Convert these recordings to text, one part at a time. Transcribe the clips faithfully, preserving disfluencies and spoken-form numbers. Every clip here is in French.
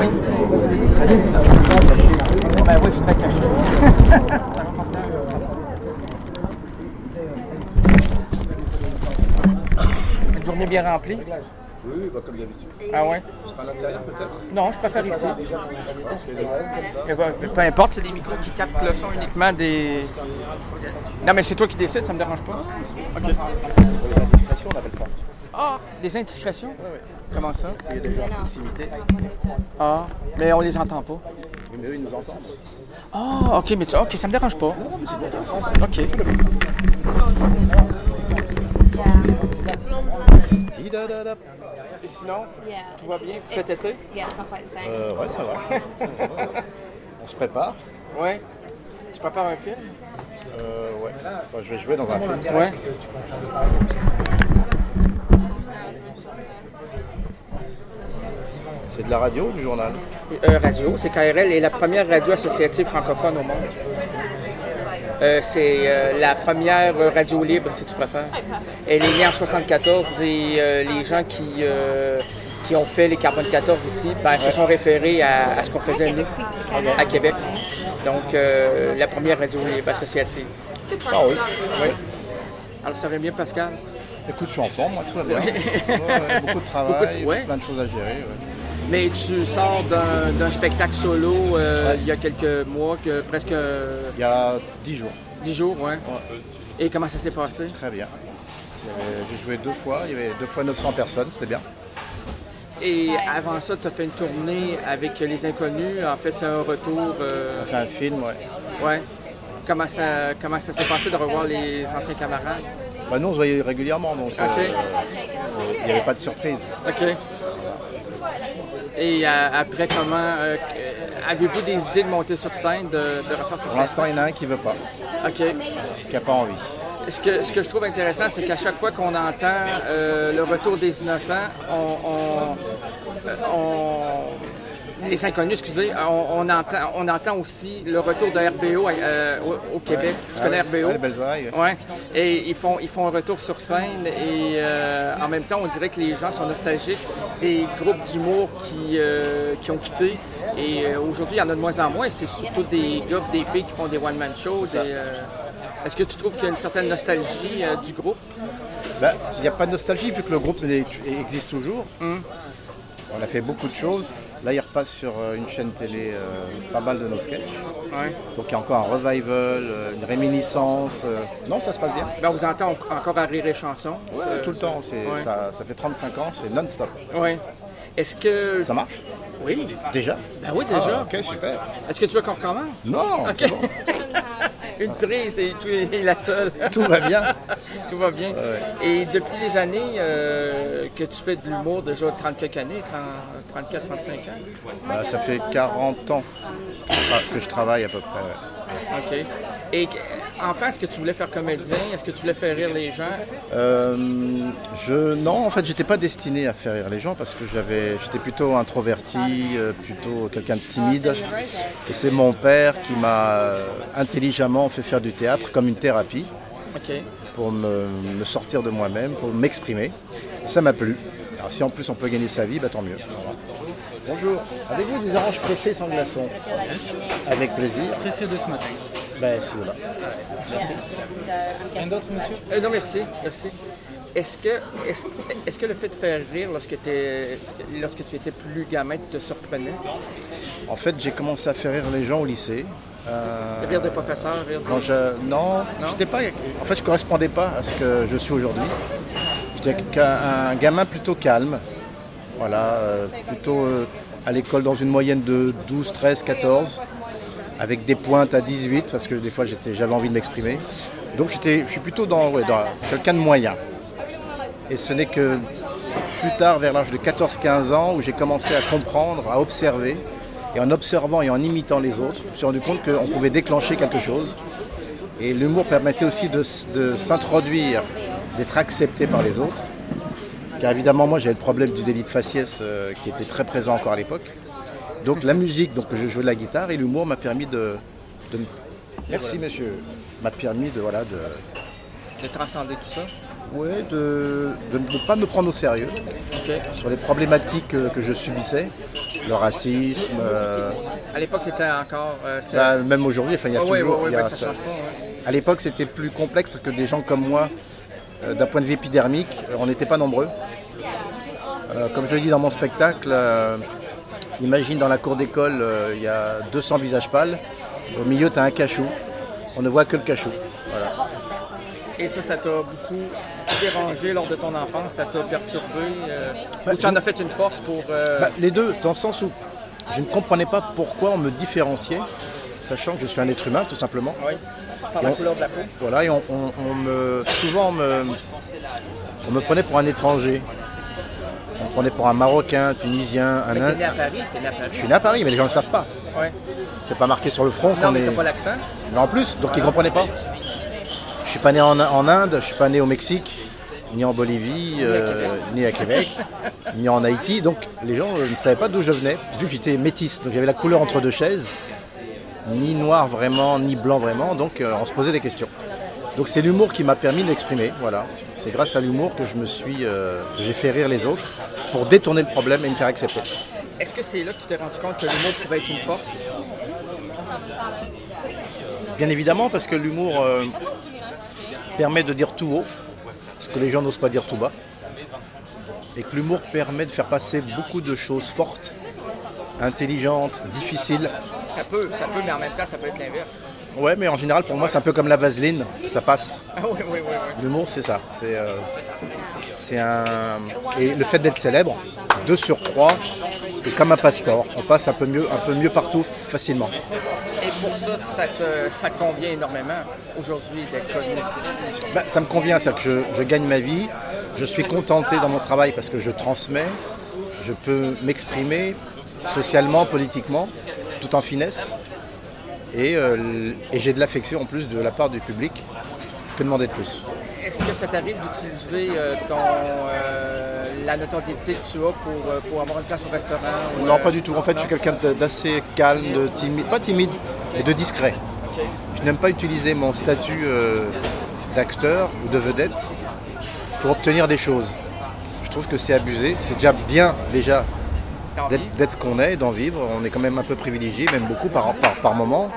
Oui. Ben oui, je suis très caché. Une journée bien remplie? Oui, bah, comme d'habitude. Ah ouais? C'est pas à l'intérieur peut-être? Non, je préfère ici. Eh ben, peu importe, c'est des micros qui captent le son uniquement des... Non, mais c'est toi qui décides, ça me dérange pas. OK. Pour les indiscrétions, on appelle ça. Ah, des indiscrétions? Oui, oui. Comment ça? Il y a des gens en proximité. Ah, mais on les entend pas. Oui, mais eux, ils nous entendent. Ah, OK, mais ça, OK, ça me dérange pas. Non, mais c'est bon. OK. Tidadadap. Et sinon, Yeah, tout va bien pour cet été? Yeah, it's not quite the same. Euh, ouais, ça va. On se prépare. Ouais. Tu prépares un film? Euh, ouais. Enfin, je vais jouer dans un film. Ouais. C'est de la radio ou du journal? Euh, radio, c'est K R L est la première radio associative francophone au monde. Euh, c'est euh, la première radio libre, si tu préfères. Elle est née en soixante-quatorze et euh, les gens qui, euh, qui ont fait les Carbone quatorze ici ben, se sont référés à, à ce qu'on faisait nous, à Québec. Donc, euh, la première radio libre associative. Ah oui. Oui. Alors, ça va bien, Pascal? Écoute, je suis en forme, moi, tout va bien. Ouais, ouais, beaucoup de travail, Beaucoup de- ouais. plein de choses à gérer. Ouais. Mais tu sors d'un, d'un spectacle solo euh, ouais. il y a quelques mois, que presque Il y a dix jours. dix jours, ouais. Ouais. Et comment ça s'est passé? Très bien. Il y avait- J'ai joué deux fois, il y avait deux fois neuf cents personnes, c'était bien. Et avant ça, tu as fait une tournée avec Les Inconnus. En fait, c'est un retour. euh, On a fait un film, ouais. Ouais. Comment ça, comment ça s'est passé de revoir les anciens camarades? Bah, nous, on se voyait régulièrement, donc euh, OK. euh, il n'y avait pas de surprise. OK. Et euh, après, comment. euh, avez-vous des idées de monter sur scène, de, de refaire cette Pour l'instant, il y en a un qui ne veut pas, OK. qui n'a pas envie. Ce que, ce que je trouve intéressant, c'est qu'à chaque fois qu'on entend euh, le retour des innocents, on, on, euh, on- les inconnus, excusez, on, on, entend, on entend aussi le retour de R B O euh, au, au Québec. Ouais. Tu connais Ah, R B O? ouais, les belles oreilles. Ouais. Et ils font, ils font un retour sur scène et euh, en même temps, on dirait que les gens sont nostalgiques des groupes d'humour qui, euh, qui ont quitté. Et euh, aujourd'hui, il y en a de moins en moins. C'est surtout des gars et des filles qui font des one-man shows. C'est ça. Et, euh, est-ce que tu trouves qu'il y a une certaine nostalgie euh, du groupe? Ben, il n'y a pas de nostalgie vu que le groupe est- existe toujours. Mm. On a fait beaucoup de choses. Là, il repasse sur euh, une chaîne télé euh, pas mal de nos sketchs. Ouais. Donc il y a encore un revival, euh, une réminiscence. euh. Non, ça se passe bien. Ben, on vous entend encore à Rire et Chansons. Ouais, Ça- tout le temps. C'est, Ouais. ça, ça fait trente-cinq ans, c'est non-stop. Ouais. Est-ce que... Ça marche? Oui. Déjà? Ben oui, déjà. Ah, ok, super. Est-ce que tu veux qu'on recommence? Non, OK. c'est bon. Une prise et tu es la seule. Tout va bien. Tout va bien. Ouais. Et depuis les années euh, que tu fais de l'humour, déjà trente quelques années, trente, trente-quatre, trente-cinq ans? Bah, ça fait quarante ans que je travaille à peu près. Ouais. OK. Et enfin, est-ce que tu voulais faire comédien? Est-ce que tu voulais faire rire les gens? Euh, je, non, en fait, j'étais pas destiné à faire rire les gens parce que j'avais, j'étais plutôt introverti, euh, plutôt quelqu'un de timide. Et c'est mon père qui m'a euh, intelligemment fait faire du théâtre comme une thérapie OK. pour me, me sortir de moi-même, pour m'exprimer. Et ça m'a plu. Alors, si en plus on peut gagner sa vie, bah, tant mieux. Voilà. Bonjour. Avez-vous des oranges pressées sans glaçons? Avec plaisir. Pressé de ce matin. Ben, c'est là. Rien d'autre, monsieur? Euh, non, merci. Merci. Est-ce que, est-ce, est-ce que le fait de faire rire lorsque, t'es, lorsque tu étais plus gamin te surprenait? En fait, j'ai commencé à faire rire les gens au lycée. Euh, Rire des professeurs, rire des... Quand je... Non, Non? j'étais pas... En fait, je ne correspondais pas à ce que je suis aujourd'hui. J'étais qu'un- un gamin plutôt calme. Voilà, euh, plutôt euh, à l'école dans une moyenne de douze, treize, quatorze, avec des pointes à dix-huit, parce que des fois j'étais, j'avais envie de m'exprimer. Donc j'étais, je suis plutôt dans, ouais, dans quelqu'un de moyen. Et ce n'est que plus tard, vers l'âge de quatorze quinze ans, où j'ai commencé à comprendre, à observer. Et en observant et en imitant les autres, je me suis rendu compte qu'on pouvait déclencher quelque chose. Et l'humour permettait aussi de, de s'introduire, d'être accepté par les autres. Car évidemment, moi, j'avais le problème du délit de faciès euh, qui était très présent encore à l'époque. Donc la musique, donc je jouais de la guitare et l'humour m'a permis de... de... Merci, monsieur. M'a permis de... Voilà, de... de transcender tout ça? Ouais, de, de ne pas me prendre au sérieux Okay. sur les problématiques que, que je subissais, le racisme, euh, À l'époque, c'était encore... euh, c'est- bah, même aujourd'hui, enfin, il y a Ah ouais, toujours... ouais, ouais, il y a ben, ça ça- change pas, ouais. À l'époque, c'était plus complexe parce que des gens comme moi, euh, d'un point de vue épidermique, euh, on n'était pas nombreux. Euh, comme je le dis dans mon spectacle, euh, imagine dans la cour d'école, euh, il y a deux cents visages pâles, au milieu, tu as un cachou, on ne voit que le cachou. Voilà. Et ça, ça t'a beaucoup dérangé lors de ton enfance, ça t'a perturbé, euh, Bah, ou tu en je- as fait une force pour... euh, Bah, les deux, dans le sens où je ne comprenais pas pourquoi on me différenciait, sachant que je suis un être humain, tout simplement. oui, par la Et on- couleur de la peau. Voilà, et on, on- on me, souvent on me, on me prenait pour un étranger. On me prenait pour un Marocain, Tunisien, un Mais t'es Indien. né à Paris, t'es né à Paris. Je suis né à Paris, mais les gens ne le savent pas. Ouais. C'est pas marqué sur le front Non, qu'on mais est. t'as pas l'accent. Mais en plus, donc ils ne comprenaient pas. Je suis pas né en, en Inde, je suis pas né au Mexique, ni en Bolivie, euh, ni à Québec, ni en Haïti. Donc les gens euh, ne savaient pas d'où je venais, vu que j'étais métisse. Donc j'avais la couleur entre deux chaises, ni noir vraiment, ni blanc vraiment. Donc euh, on se posait des questions. Donc c'est l'humour qui m'a permis de l'exprimer. Voilà. C'est grâce à l'humour que je me suis, euh, j'ai fait rire les autres pour détourner le problème et me faire accepter. Est-ce que c'est là que tu t'es rendu compte que l'humour pouvait être une force? Bien évidemment, parce que l'humour euh, permet de dire tout haut ce que les gens n'osent pas dire tout bas. Et que l'humour permet de faire passer beaucoup de choses fortes, intelligentes, difficiles. Ça peut, ça peut, mais en même temps, ça peut être l'inverse. Ouais, mais en général, pour moi, c'est un peu comme la vaseline, ça passe. Ah oui, oui, oui, oui. L'humour, c'est ça. C'est, euh, c'est un... Et le fait d'être célèbre, de surcroît, est comme un passeport. On passe un peu mieux, un peu mieux partout facilement. Et pour ça, ça te ça te convient énormément aujourd'hui d'être connu. Bah, ça me convient, c'est-à-dire que je, je gagne ma vie, je suis contenté dans mon travail parce que je transmets, je peux m'exprimer socialement, politiquement, tout en finesse. Et, euh, et j'ai de l'affection en plus de la part du public. Que demander de plus? Est-ce que ça t'arrive d'utiliser euh, ton, euh, la notoriété que tu as pour, euh, pour avoir une place au restaurant? Ou, Non, euh, pas du tout. En fait, je suis quelqu'un de- d'assez calme, de timide, pas timide, mais de discret. Je n'aime pas utiliser mon statut euh, d'acteur ou de vedette pour obtenir des choses. Je trouve que c'est abusé. C'est déjà bien déjà t'as d'être, envie? d'être ce qu'on est, d'en vivre. On est quand même un peu privilégié, même beaucoup par, par, par moment.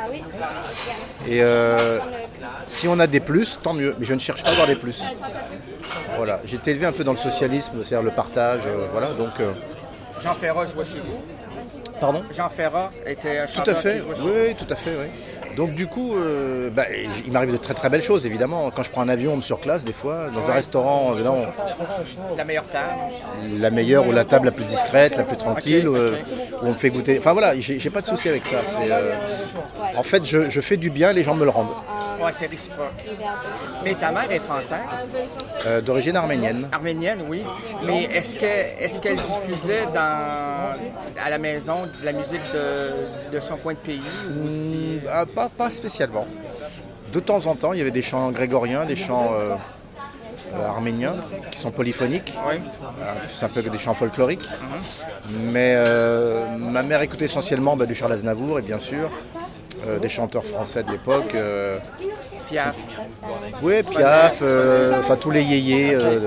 Et euh, si on a des plus, tant mieux. Mais je ne cherche pas à avoir des plus. Voilà. J'ai été élevé un peu dans le socialisme, c'est-à-dire le partage. euh, voilà. Donc, euh, Jean Ferrat jouait chez vous. pardon. Jean Ferrat était un Tout chanteur à fait. qui jouait chez Oui, oui, tout à fait. Oui. Donc du coup, euh, bah, il m'arrive de très très belles choses évidemment. Quand je prends un avion, on me surclasse des fois. Dans un restaurant, évidemment, vous. La meilleure table. la meilleure ou la table la plus discrète, la plus tranquille, Ok, euh, ok. où on me fait goûter. Enfin voilà, j'ai j'ai pas de souci avec ça. C'est, euh, en fait, je, je fais du bien, les gens me le rendent. Ouais, c'est réciproque. Mais ta mère est française, Euh, d'origine arménienne. arménienne, oui. Mais est-ce que est-ce qu'elle diffusait dans à la maison de la musique de, de son coin de pays ou si Ah, pas, pas spécialement. De temps en temps, il y avait des chants grégoriens, des chants euh, euh, arméniens qui sont polyphoniques. oui. Euh, C'est un peu des chants folkloriques. Mais euh, ma mère écoutait essentiellement bah, du Charles Aznavour et bien sûr euh, des chanteurs français de l'époque. euh, Piaf. oui, Piaf, euh, enfin tous les yéyés. euh,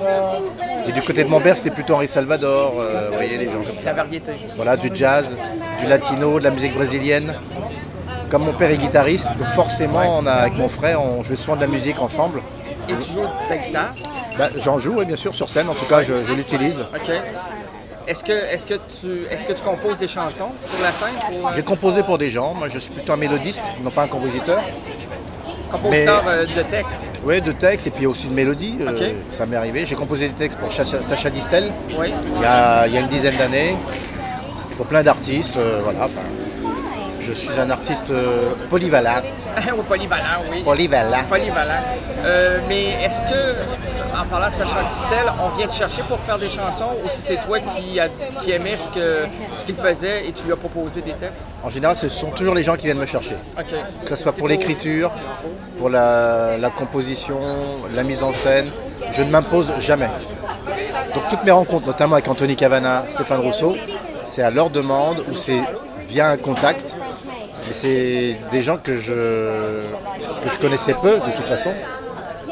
Et du côté de mon père, c'était plutôt Henri Salvador, euh, vous voyez, des gens comme La ça. variété. Voilà, du jazz, du latino, de la musique brésilienne. Comme mon père est guitariste, donc forcément, on a, avec mon frère, on joue souvent de la musique ensemble. Et tu joues de ta guitare. Bah, j'en joue, oui, bien sûr, sur scène. En tout cas, je, je l'utilise. OK. Est-ce que est-ce que tu est-ce que tu composes des chansons pour la scène pour, euh, J'ai composé pour des gens. Moi, je suis plutôt un mélodiste, non pas un compositeur. compositeur mais- euh, de texte? Oui, de textes et puis aussi de mélodies. euh, Ok. ça m'est arrivé. J'ai composé des textes pour Sacha, Sacha Distel Oui. il y a, il y a une dizaine d'années. Pour plein d'artistes. euh, voilà, enfin, je suis un artiste euh, polyvalent. Ou polyvalent, oui. Polyvalent. Polyvalent. Euh, mais est-ce que, en parlant de Sacha Distel, on vient te chercher pour faire des chansons ou si c'est toi qui, a- qui aimais ce que ce qu'il faisait et tu lui as proposé des textes? En général, ce sont toujours les gens qui viennent me chercher. OK. Que ce soit pour T'es l'écriture, pour la, la composition, la mise en scène, je ne m'impose jamais. Donc toutes mes rencontres, notamment avec Anthony Cavana, Stéphane Rousseau, c'est à leur demande ou c'est via un contact. Et c'est des gens que je, que je connaissais peu de toute façon.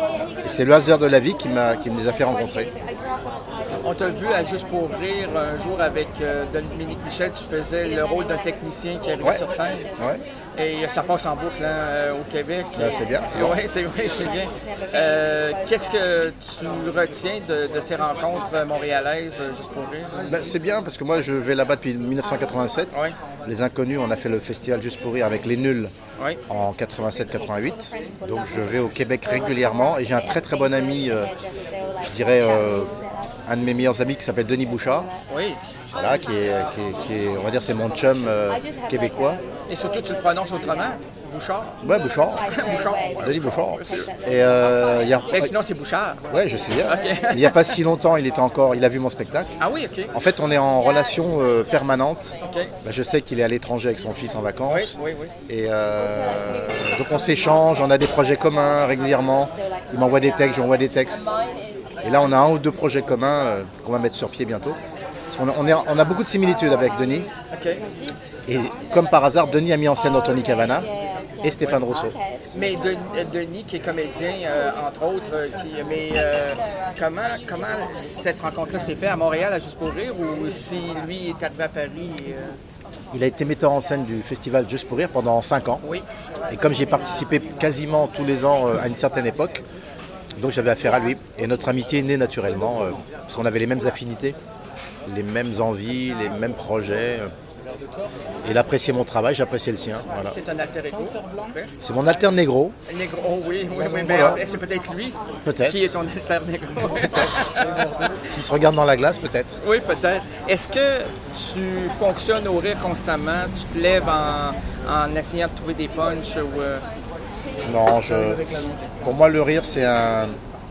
Et c'est le hasard de la vie qui, m'a, qui me les a fait rencontrer. On t'a vu à Juste pour rire un jour avec euh, Dominique Michel, tu faisais le rôle d'un technicien qui arrivait Ouais. sur scène. Ouais. Et ça passe en boucle hein, euh, au Québec. Ben, c'est bien. c'est bien. Oui, c'est, oui, c'est bien. Euh, qu'est-ce que tu retiens de, de ces rencontres montréalaises, euh, Juste pour rire? Ben, c'est bien parce que moi je vais là-bas depuis dix-neuf cent quatre-vingt-sept. Oui. Les Inconnus, on a fait le festival Juste pour rire avec les Nuls Oui. en quatre-vingt-sept quatre-vingt-huit. Donc je vais au Québec régulièrement et j'ai un très très bon ami, euh, je dirais euh, un de mes meilleurs amis qui s'appelle Denis Bouchard. Oui. Voilà, qui est, qui est- qui est, on va dire, c'est mon chum euh, québécois. Et surtout, tu le prononces autrement, Bouchard. Ouais, Bouchard. Bouchard. Denis Bouchard. Et euh, il y a, Mais sinon, c'est Bouchard. ouais, je sais bien. Ok. Il n'y a pas si longtemps, il était encore, il a vu mon spectacle. Ah oui, OK. En fait, on est en relation euh, permanente. OK. Bah, je sais qu'il est à l'étranger avec son fils en Oui, vacances. oui, oui. Et euh, donc on s'échange, on a des projets communs régulièrement. Il m'envoie des textes, j'envoie des textes. Et là, on a un ou deux projets communs euh, qu'on va mettre sur pied bientôt. Parce qu'on a, on, est- on a beaucoup de similitudes avec Denis. OK. Et comme par hasard, Denis a mis en scène Anthony Cavana et Stéphane Rousseau. Mais Denis, euh, Denis, qui est comédien, euh, entre autres, euh, qui, mais euh, comment, comment cette rencontre-là s'est faite à Montréal, à Juste pour rire, ou si lui est arrivé à Paris? euh, Il a été metteur en scène du festival Juste pour rire pendant cinq ans. Oui. Et comme j'ai participé quasiment tous les ans euh, à une certaine époque, donc j'avais affaire à lui. Et notre amitié est née naturellement, euh, parce qu'on avait les mêmes affinités, les mêmes envies, les mêmes projets. euh. Et il appréciait mon travail, j'appréciais le sien. Voilà. C'est un alter ego, presque. C'est mon alter négro. Négro, oh oui, oui, oui, mais Voilà. euh, c'est peut-être lui Peut-être. qui est ton alter négro. S'il se regarde dans la glace, peut-être. Oui, peut-être. Est-ce que tu fonctionnes au rire constamment? Tu te lèves en, en essayant de trouver des punchs ou... euh, Non, je... pour moi, le rire, c'est un...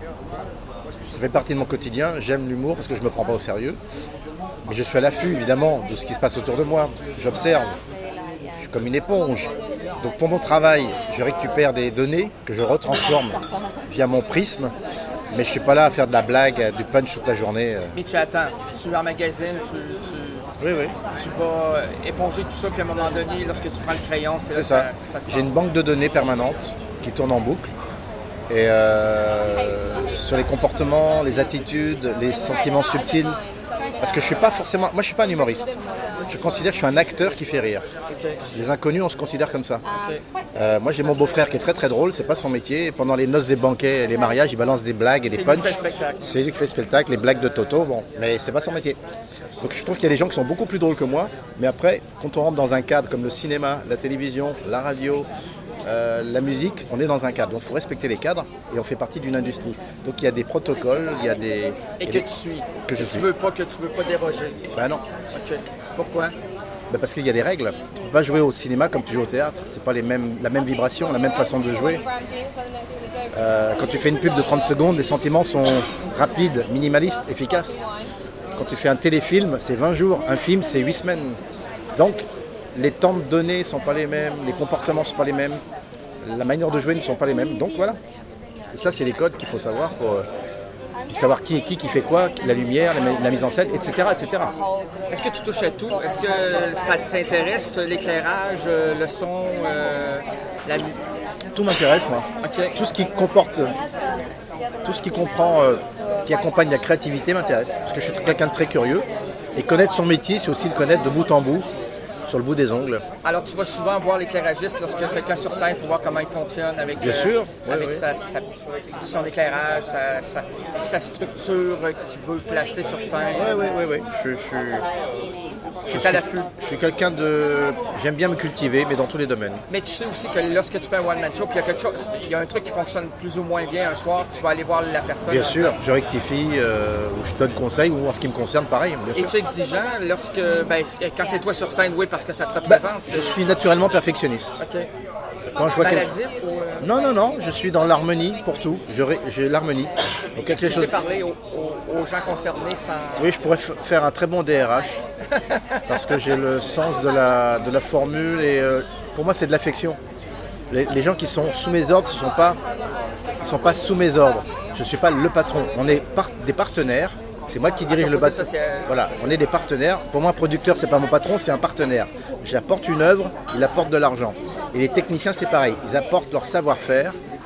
Ça fait partie de mon quotidien. J'aime l'humour parce que je ne me prends pas au sérieux. Mais je suis à l'affût, évidemment, de ce qui se passe autour de moi. J'observe. Je suis comme une éponge. Donc pour mon travail, je récupère des données que je retransforme via mon prisme. Mais je ne suis pas là à faire de la blague, du punch toute la journée. Mais tu attends, tu emmagasines, tu, tu, Oui, oui. tu vas éponger tout ça, puis à un moment donné, lorsque tu prends le crayon, c'est là C'est que ça. ça, ça se J'ai une banque de données permanente qui tourne en boucle. Et euh, sur les comportements, les attitudes, les sentiments subtils. Parce que je suis pas forcément. Moi, je suis pas un humoriste. Je considère que je suis un acteur qui fait rire. OK. Les Inconnus, on se considère comme ça. OK. Euh, moi, j'ai mon beau-frère qui est très très drôle. C'est pas son métier. Et pendant les noces des banquets et les mariages, il balance des blagues et C'est des lui qui punchs. fait le spectacle. C'est lui qui fait le spectacle, les blagues de Toto. Bon, mais c'est pas son métier. Donc, je trouve qu'il y a des gens qui sont beaucoup plus drôles que moi. Mais après, quand on rentre dans un cadre comme le cinéma, la télévision, la radio, euh, la musique, on est dans un cadre. Donc, il faut respecter les cadres et on fait partie d'une industrie. Donc, il y a des protocoles, il y a des. Et il y que a des- tu suis. que je tu suis. veux pas, que tu veux pas déroger. Ben non. OK. Pourquoi? Ben parce qu'il y a des règles. Tu peux pas jouer au cinéma comme tu joues au théâtre. C'est pas les mêmes, la même vibration, la même façon de jouer. Euh, quand tu fais une pub de trente secondes, les sentiments sont rapides, minimalistes, efficaces. Quand tu fais un téléfilm, c'est vingt jours. Un film, c'est huit semaines. Donc, les temps de données ne sont pas les mêmes, les comportements ne sont pas les mêmes, la manière de jouer ne sont pas les mêmes. Donc voilà. Et ça, c'est des codes qu'il faut savoir pour euh, puis savoir qui est qui, qui fait quoi, la lumière, la, la mise en scène, et cetera, et cetera. Est-ce que tu touches à tout? Est-ce que ça t'intéresse, l'éclairage, euh, le son, euh, la musique? Tout m'intéresse, moi. OK. Tout ce qui comporte, tout ce qui comprend, euh, qui accompagne la créativité m'intéresse. Parce que je suis quelqu'un de très curieux. Et connaître son métier, c'est aussi le connaître de bout en bout, sur le bout des ongles. Alors, tu vas souvent voir l'éclairagiste lorsqu'il y a quelqu'un sur scène pour voir comment il fonctionne avec, Bien sûr, oui, avec oui. Sa, sa- son éclairage, sa, sa- sa structure qu'il veut placer sur scène. Oui, oui, oui, oui. Je, je, Tu es à l'affût. je suis quelqu'un de... J'aime bien me cultiver, mais dans tous les domaines. Mais tu sais aussi que lorsque tu fais un one-man show, puis il y a quelque chose, il y a un truc qui fonctionne plus ou moins bien un soir, tu vas aller voir la personne. Bien sûr, je rectifie, euh, ou je donne conseil, ou en ce qui me concerne, pareil, bien sûr. Es-tu exigeant lorsque, ben, quand c'est toi sur scène, oui, parce que ça te Bah, représente? je suis naturellement perfectionniste. OK. Quand je vois quel- Maladif ou... euh, Non, non, non, je suis dans l'harmonie pour tout. Je ré- J'ai l'harmonie. Donc quelque Tu chose... sais parler aux, aux- aux gens concernés sans... Oui, je pourrais f- faire un très bon D R H parce que j'ai le sens de la, de la formule et euh, pour moi c'est de l'affection. Les, les gens qui sont sous mes ordres, ce sont pas, ils sont pas sous mes ordres. Je ne suis pas le patron. On est par- des partenaires. C'est moi qui dirige le côté bateau. social. Voilà, on est des partenaires. Pour moi, un producteur, c'est pas mon patron, c'est un partenaire. J'apporte une œuvre, il apporte de l'argent. Et les techniciens, c'est pareil. Ils apportent leur savoir-faire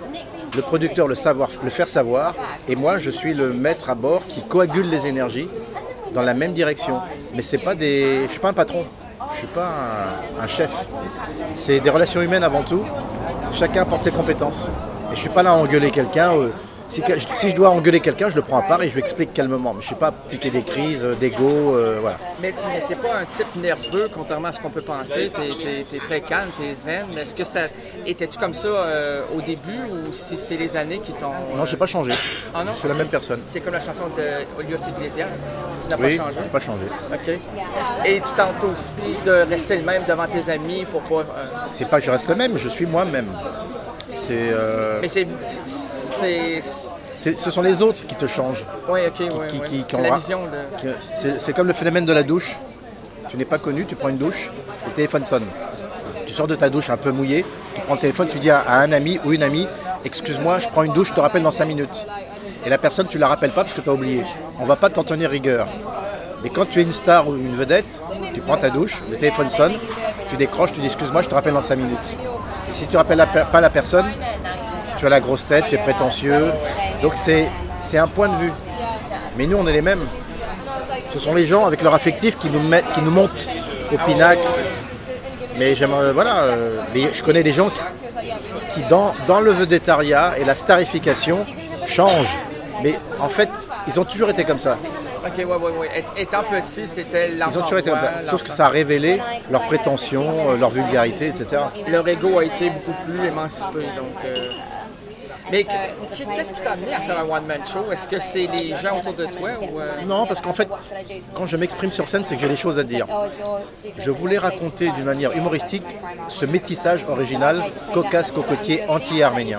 le producteur le, savoir, le faire savoir, et moi je suis le maître à bord qui coagule les énergies dans la même direction. Mais c'est pas des, je ne suis pas un patron, je ne suis pas un, un chef. C'est des relations humaines avant tout, chacun porte ses compétences. Et je ne suis pas là à engueuler quelqu'un. Euh, si, si je dois engueuler quelqu'un, je le prends à part et je lui explique calmement. Mais je ne suis pas piquer des crises, d'ego, euh, voilà. Mais, mais tu n'es pas un type nerveux, contrairement à ce qu'on peut penser. Tu es très calme, tu es zen. Est-ce que ça... Étais-tu comme ça euh, au début ou si c'est les années qui t'ont... Euh... Non, je n'ai pas changé. Ah non? Je suis la même personne. Tu es comme la chanson de Olios Iglesias. Tu n'as oui, pas changé? je n'ai pas changé. OK. Et tu tentes aussi de rester le même devant tes amis pour pas... Euh... C'est pas que je reste le même, je suis moi-même. C'est... Euh... Mais c'est... c'est... C'est, ce sont les autres qui te changent. Oui, ok, qui, oui, qui, oui. Qui, qui c'est la vision. De... C'est, c'est comme le phénomène de la douche. Tu n'es pas connu, tu prends une douche, le téléphone sonne. Tu sors de ta douche un peu mouillé, tu prends le téléphone, tu dis à, à un ami ou une amie, excuse-moi, je prends une douche, je te rappelle dans cinq minutes. Et la personne, tu ne la rappelles pas parce que tu as oublié. On ne va pas t'en tenir rigueur. Mais quand tu es une star ou une vedette, tu prends ta douche, le téléphone sonne, tu décroches, tu dis excuse-moi, je te rappelle dans cinq minutes. Et si tu ne rappelles la, pas la personne, tu as la grosse tête, tu es prétentieux. Donc c'est, c'est un point de vue. Mais nous, on est les mêmes. Ce sont les gens avec leur affectif qui nous, mettent, qui nous montent au pinacle. Mais j'aimerais, voilà, euh, mais je connais des gens qui, qui dans, dans le vedettariat et la starification, changent. Mais en fait, ils ont toujours été comme ça. Ok, ouais, ouais, ouais. Étant petit, c'était l'enfant. Ils ont toujours été comme ça. Sauf que ça a révélé leurs prétentions, leur vulgarité, et cetera. Leur ego a été beaucoup plus émancipé. Donc, euh... Mais qu'est-ce qui t'a amené à faire un one-man show? Est-ce que c'est les gens autour de toi ou euh... Non, parce qu'en fait, quand je m'exprime sur scène, c'est que j'ai des choses à dire. Je voulais raconter d'une manière humoristique ce métissage original, cocasse, cocotier, anti-arménien.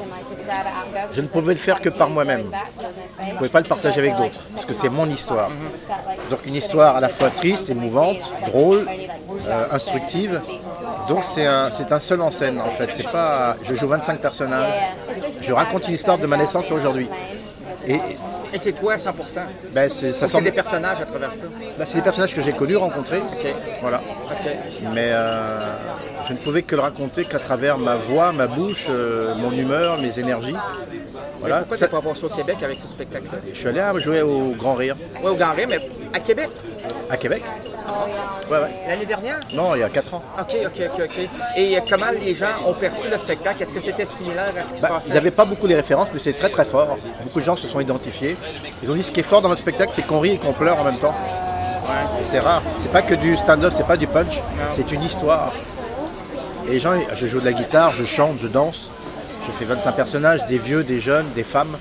Je ne pouvais le faire que par moi-même. Je ne pouvais pas le partager avec d'autres, parce que c'est mon histoire. Donc une histoire à la fois triste, émouvante, drôle, euh, instructive. Donc c'est un, c'est un seul en scène en fait. C'est pas, je joue vingt-cinq personnages. Je raconte une histoire de ma naissance à aujourd'hui. Et, Et c'est toi à cent pour cent? Ben c'est, ça Ou semble... c'est des personnages à travers ça? Ben c'est des personnages que j'ai connus, rencontrés. Okay. Voilà. Okay. Mais euh, je ne pouvais que le raconter qu'à travers ma voix, ma bouche, euh, mon humeur, mes énergies. Voilà. Pourquoi ça... tu n'as pas passé au Québec avec ce spectacle-là? Je suis allé à jouer au Grand Rire. Oui, au Grand Rire, mais à Québec? À Québec? Ouais, ouais. L'année dernière? Non, il y a quatre ans. OK, OK, OK, OK. Et comment les gens ont perçu le spectacle? Est-ce que c'était similaire à ce qui bah, se passait? Ils n'avaient pas beaucoup les références, mais c'est très très fort. Beaucoup de gens se sont identifiés. Ils ont dit ce qui est fort dans votre spectacle, c'est qu'on rit et qu'on pleure en même temps. Ouais. Et c'est rare. C'est pas que du stand-up, c'est pas du punch. Non. C'est une histoire. Et les gens, je joue de la guitare, je chante, je danse. Je fais vingt-cinq personnages, des vieux, des jeunes, des femmes.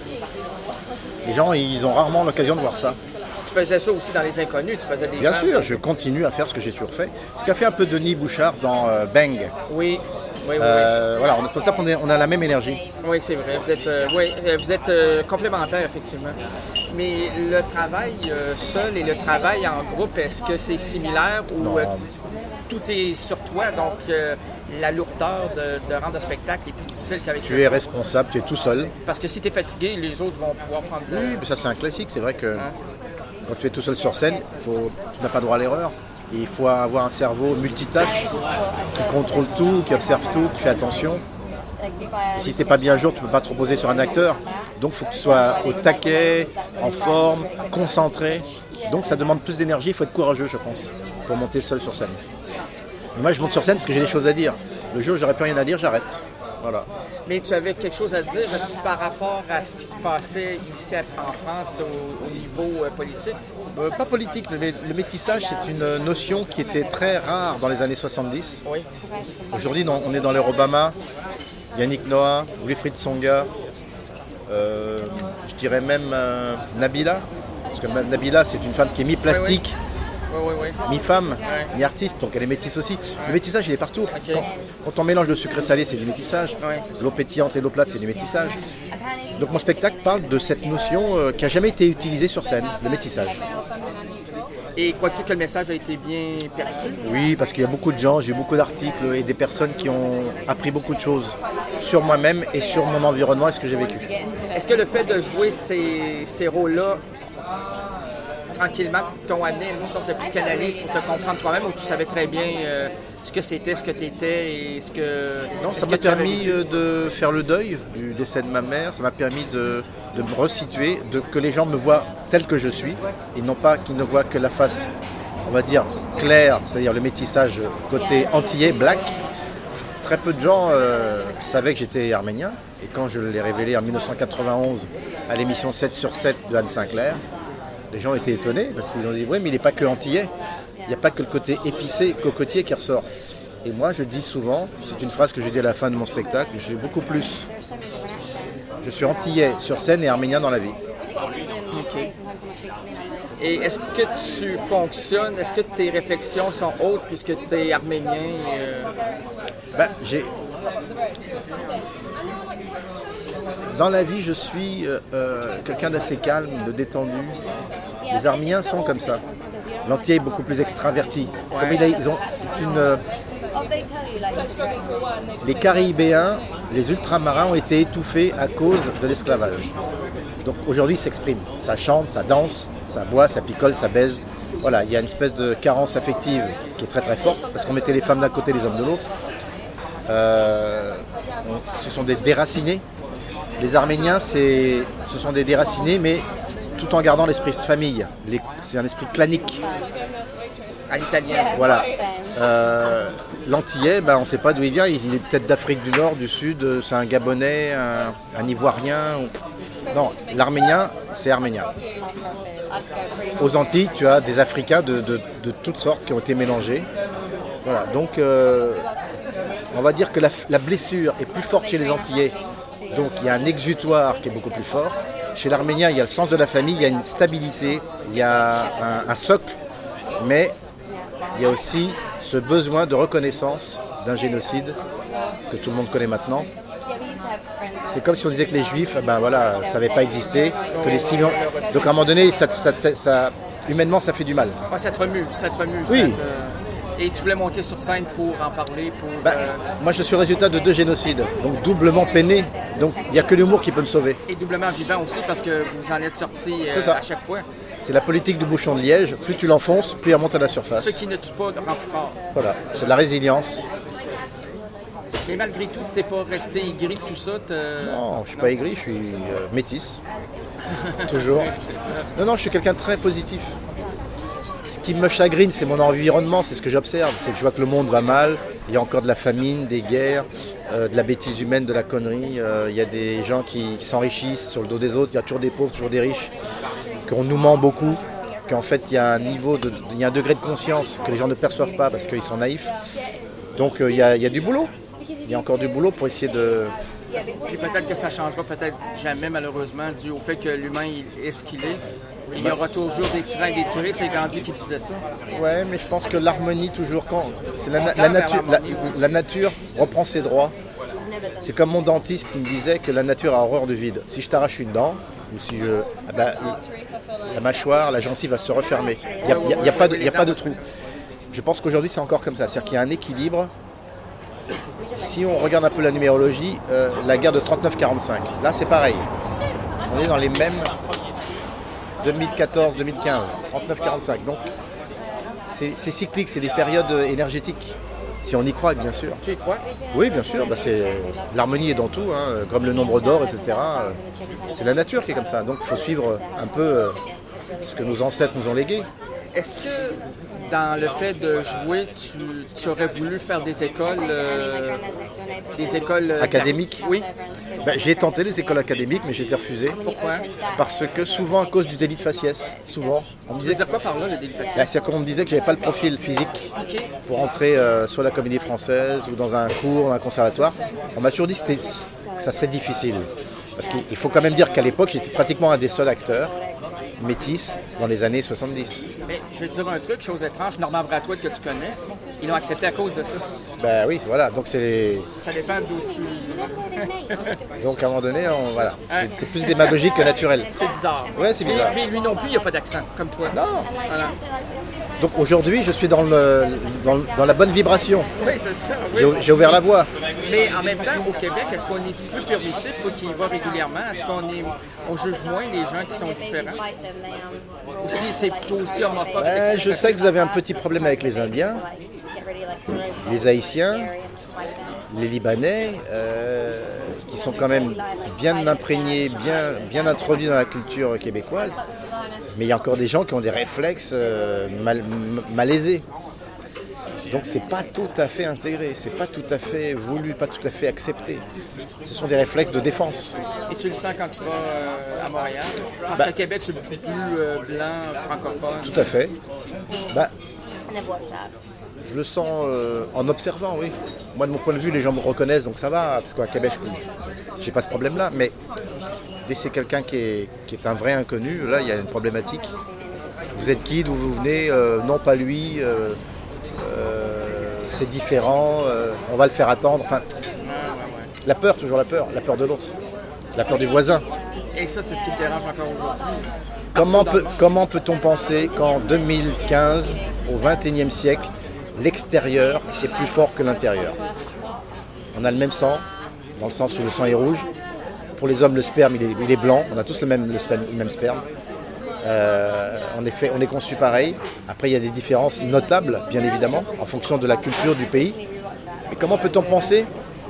Les gens, ils ont rarement l'occasion de voir ça. Tu faisais ça aussi dans Les Inconnus, tu faisais des Bien femmes, sûr, je continue à faire ce que j'ai toujours fait. Ce qu'a fait un peu Denis Bouchard dans euh, Bang. Oui, oui, oui. Euh, voilà, c'est pour ça qu'on est, on a la même énergie. Oui, c'est vrai. Vous êtes, euh, oui, vous êtes euh, complémentaires, effectivement. Mais le travail euh, seul et le travail en groupe, est-ce que c'est similaire ou euh, tout est sur toi, donc euh, la lourdeur de, de rendre un spectacle est plus difficile qu'avec Tu es responsable, tu es tout seul. Parce que si tu es fatigué, les autres vont pouvoir prendre... Le... Oui, mais ça c'est un classique, c'est vrai que hein? Quand tu es tout seul sur scène, faut, tu n'as pas droit à l'erreur. Et il faut avoir un cerveau multitâche, qui contrôle tout, qui observe tout, qui fait attention. Et si tu n'es pas bien à jour, tu ne peux pas te reposer sur un acteur. Donc il faut que tu sois au taquet, en forme, concentré. Donc ça demande plus d'énergie, il faut être courageux, je pense, pour monter seul sur scène. Et moi je monte sur scène parce que j'ai des choses à dire. Le jour où j'aurais plus rien à dire, j'arrête. Voilà. Mais tu avais quelque chose à dire par rapport à ce qui se passait ici en France au, au niveau euh, politique? euh, Pas politique, mais le métissage c'est une notion qui était très rare dans les années soixante-dix. Oui. Aujourd'hui on est dans l'ère Obama, Yannick Noah, Wilfried Tsonga, euh, je dirais même euh, Nabila, parce que Nabila c'est une femme qui est mi-plastique. Oui, oui. Oui, oui, oui. Mi-femme, ouais. mi-artiste, donc elle est métisse aussi. Ouais. Le métissage, il est partout. Okay. Quand, quand on mélange le sucré salé, c'est du métissage. Ouais. L'eau pétillante et l'eau plate, c'est du métissage. Donc mon spectacle parle de cette notion euh, qui n'a jamais été utilisée sur scène, le métissage. Et crois-tu que le message a été bien perçu? Oui, parce qu'il y a beaucoup de gens, j'ai eu beaucoup d'articles et des personnes qui ont appris beaucoup de choses sur moi-même et sur mon environnement et ce que j'ai vécu. Est-ce que le fait de jouer ces, ces rôles-là tranquillement t'ont amené une sorte de psychanalyse pour te comprendre toi-même ou tu savais très bien euh, ce que c'était, ce que tu étais et ce que... Non, ça m'a permis de faire le deuil du décès de ma mère, ça m'a permis de, de me resituer, de, que les gens me voient tel que je suis, et non pas qu'ils ne voient que la face, on va dire, claire, c'est-à-dire le métissage côté antillais, black. Très peu de gens euh, savaient que j'étais arménien, et quand je l'ai révélé en dix-neuf cent quatre-vingt-onze à l'émission sept sur sept de Anne Sinclair, les gens étaient étonnés, parce qu'ils ont dit « oui, mais il n'est pas que antillais, il n'y a pas que le côté épicé, cocotier qui ressort ». Et moi, je dis souvent, c'est une phrase que j'ai dit à la fin de mon spectacle, je suis beaucoup plus, je suis antillais sur scène et arménien dans la vie. OK. Et est-ce que tu fonctionnes, est-ce que tes réflexions sont autres puisque tu es arménien? Euh... Ben, j'ai... Dans la vie, je suis euh, euh, quelqu'un d'assez calme, de détendu. Les Arméniens sont comme ça. L'Antillais est beaucoup plus extraverti. Ouais. Comme il a, ils ont, c'est une... Euh, les Caribéens, les ultramarins ont été étouffés à cause de l'esclavage. Donc aujourd'hui, ils s'expriment. Ça chante, ça danse, ça boit, ça picole, ça baise. Voilà, il y a une espèce de carence affective qui est très très forte parce qu'on mettait les femmes d'un côté, les hommes de l'autre. Euh, ce sont des déracinés. Les Arméniens, c'est, ce sont des déracinés, mais tout en gardant l'esprit de famille. Les, c'est un esprit clanique. À l'italien. Voilà. Euh, L'Antillais, ben, on ne sait pas d'où il vient. Il est peut-être d'Afrique du Nord, du Sud. C'est un Gabonais, un, un Ivoirien. Non, l'Arménien, c'est arménien. Aux Antilles, tu as des Africains de, de, de toutes sortes qui ont été mélangés. Voilà. Donc, euh, on va dire que la, la blessure est plus forte chez les Antillais. Donc, il y a un exutoire qui est beaucoup plus fort. Chez l'Arménien, il y a le sens de la famille, il y a une stabilité, il y a un, un socle, mais il y a aussi ce besoin de reconnaissance d'un génocide que tout le monde connaît maintenant. C'est comme si on disait que les Juifs, ben voilà, ça n'avait pas existé, que les Simeons... Donc à un moment donné, ça, ça, ça, ça, humainement, ça fait du mal. Ouais, ça te remue, ça te remue. Oui. Ça te... Et tu voulais monter sur scène pour en parler, pour... Ben, euh... Moi, je suis le résultat de deux génocides, donc doublement peiné. Donc il n'y a que l'humour qui peut me sauver. Et doublement vivant aussi, parce que vous en êtes sortis euh, à chaque fois. C'est la politique du bouchon de liège. Plus tu l'enfonces, plus il remonte à la surface. Ce qui ne tue pas rend plus fort. Voilà, c'est de la résilience. Mais malgré tout, tu n'es pas resté aigri de tout ça? Non, je ne suis pas aigri, je suis euh, métis. Toujours. Non, non, je suis quelqu'un de très positif. Ce qui me chagrine, c'est mon environnement, c'est ce que j'observe. C'est que je vois que le monde va mal, il y a encore de la famine, des guerres, euh, de la bêtise humaine, de la connerie. Euh, il y a des gens qui, qui s'enrichissent sur le dos des autres, il y a toujours des pauvres, toujours des riches, qu'on nous ment beaucoup, qu'en fait il y a un niveau, de, il y a un degré de conscience que les gens ne perçoivent pas parce qu'ils sont naïfs. Donc euh, il, y a, il y a du boulot, il y a encore du boulot pour essayer de... Puis peut-être que ça ne changera peut-être jamais malheureusement dû au fait que l'humain est ce qu'il est. Il y aura toujours des tyrans et des tirés, c'est Gandhi qui disait ça. Ouais, mais je pense que l'harmonie toujours, quand c'est la, la, nature, la, la nature reprend ses droits. C'est comme mon dentiste qui me disait que la nature a horreur du vide. Si je t'arrache une dent, ou si je, ah ben, la mâchoire, la gencive va se refermer. Il n'y a, y a, y a pas de, y a pas de trou. Je pense qu'aujourd'hui c'est encore comme ça, c'est-à-dire qu'il y a un équilibre. Si on regarde un peu la numérologie, euh, la guerre de trente-neuf quarante-cinq, là c'est pareil. On est dans les mêmes deux mille quatorze deux mille quinze, trente-neuf quarante-cinq. Donc c'est, c'est cyclique, c'est des périodes énergétiques. Si on y croit, bien sûr. Tu y crois? Oui, bien sûr. Bah c'est, l'harmonie est dans tout, hein, comme le nombre d'or, et cetera. C'est la nature qui est comme ça. Donc il faut suivre un peu euh, ce que nos ancêtres nous ont légué. Est-ce que dans le fait de jouer, tu, tu aurais voulu faire des écoles, euh, des écoles euh, académiques? Oui. Ben, j'ai tenté les écoles académiques, mais j'ai été refusé. Pourquoi? Parce que souvent à cause du délit de faciès, souvent. On me disait... Tu veux dire quoi par là, le délit de faciès? Ben, c'est comme on me disait que j'avais pas le profil physique okay. pour entrer euh, sur la Comédie Française ou dans un cours, dans un conservatoire. On m'a toujours dit que, c'était, que ça serait difficile. Parce qu'il faut quand même dire qu'à l'époque, j'étais pratiquement un des seuls acteurs métis dans les années soixante-dix. Mais je vais te dire un truc, chose étrange, Normand Bratois que tu connais, ils l'ont accepté à cause de ça. Ben oui, voilà, donc c'est... Ça dépend d'où tu... Donc à un moment donné, on, voilà, c'est, c'est plus démagogique que naturel. C'est bizarre. Ouais, c'est bizarre. Puis, puis lui non plus, il n'y a pas d'accent, comme toi. Non. Voilà. Donc aujourd'hui, je suis dans, le, dans, dans la bonne vibration. Oui, c'est ça. Oui. J'ai, j'ai ouvert la voie. Mais en même temps, au Québec, est-ce qu'on est plus permissif, toi qui y vas régulièrement? Est-ce qu'on est, on juge moins les gens qui sont différents? Ou si c'est plutôt aussi homophobe? Ben, je sais que vous avez un petit problème avec les Indiens. les Haïtiens, les Libanais, euh, qui sont quand même bien imprégnés, bien, bien introduits dans la culture québécoise, mais il y a encore des gens qui ont des réflexes euh, mal, malaisés. Donc c'est pas tout à fait intégré, c'est pas tout à fait voulu, pas tout à fait accepté. Ce sont des réflexes de défense. Et tu le sens quand tu vas euh, à Montréal? Parce bah, qu'à Québec, c'est beaucoup plus euh, blanc, francophone. Tout à fait. Bah, je le sens euh, en observant, oui. Moi, de mon point de vue, les gens me reconnaissent, donc ça va, parce qu'à Québec, je n'ai pas ce problème-là. Mais dès que c'est quelqu'un qui est, qui est un vrai inconnu, là, il y a une problématique. Vous êtes qui, d'où vous venez? euh, Non, pas lui. Euh, euh, c'est différent. Euh, on va le faire attendre. Enfin, la peur, toujours la peur. La peur de l'autre. La peur du voisin. Et ça, c'est ce qui te dérange encore aujourd'hui. Comment, peut, comment peut-on penser qu'en deux mille quinze, au vingt et unième siècle, l'extérieur est plus fort que l'intérieur? On a le même sang, dans le sens où le sang est rouge. Pour les hommes, le sperme, il est, il est blanc. On a tous le même, le sperme, le même sperme. Euh, on, est fait, on est conçu pareil. Après, il y a des différences notables, bien évidemment, en fonction de la culture du pays. Mais comment peut-on penser,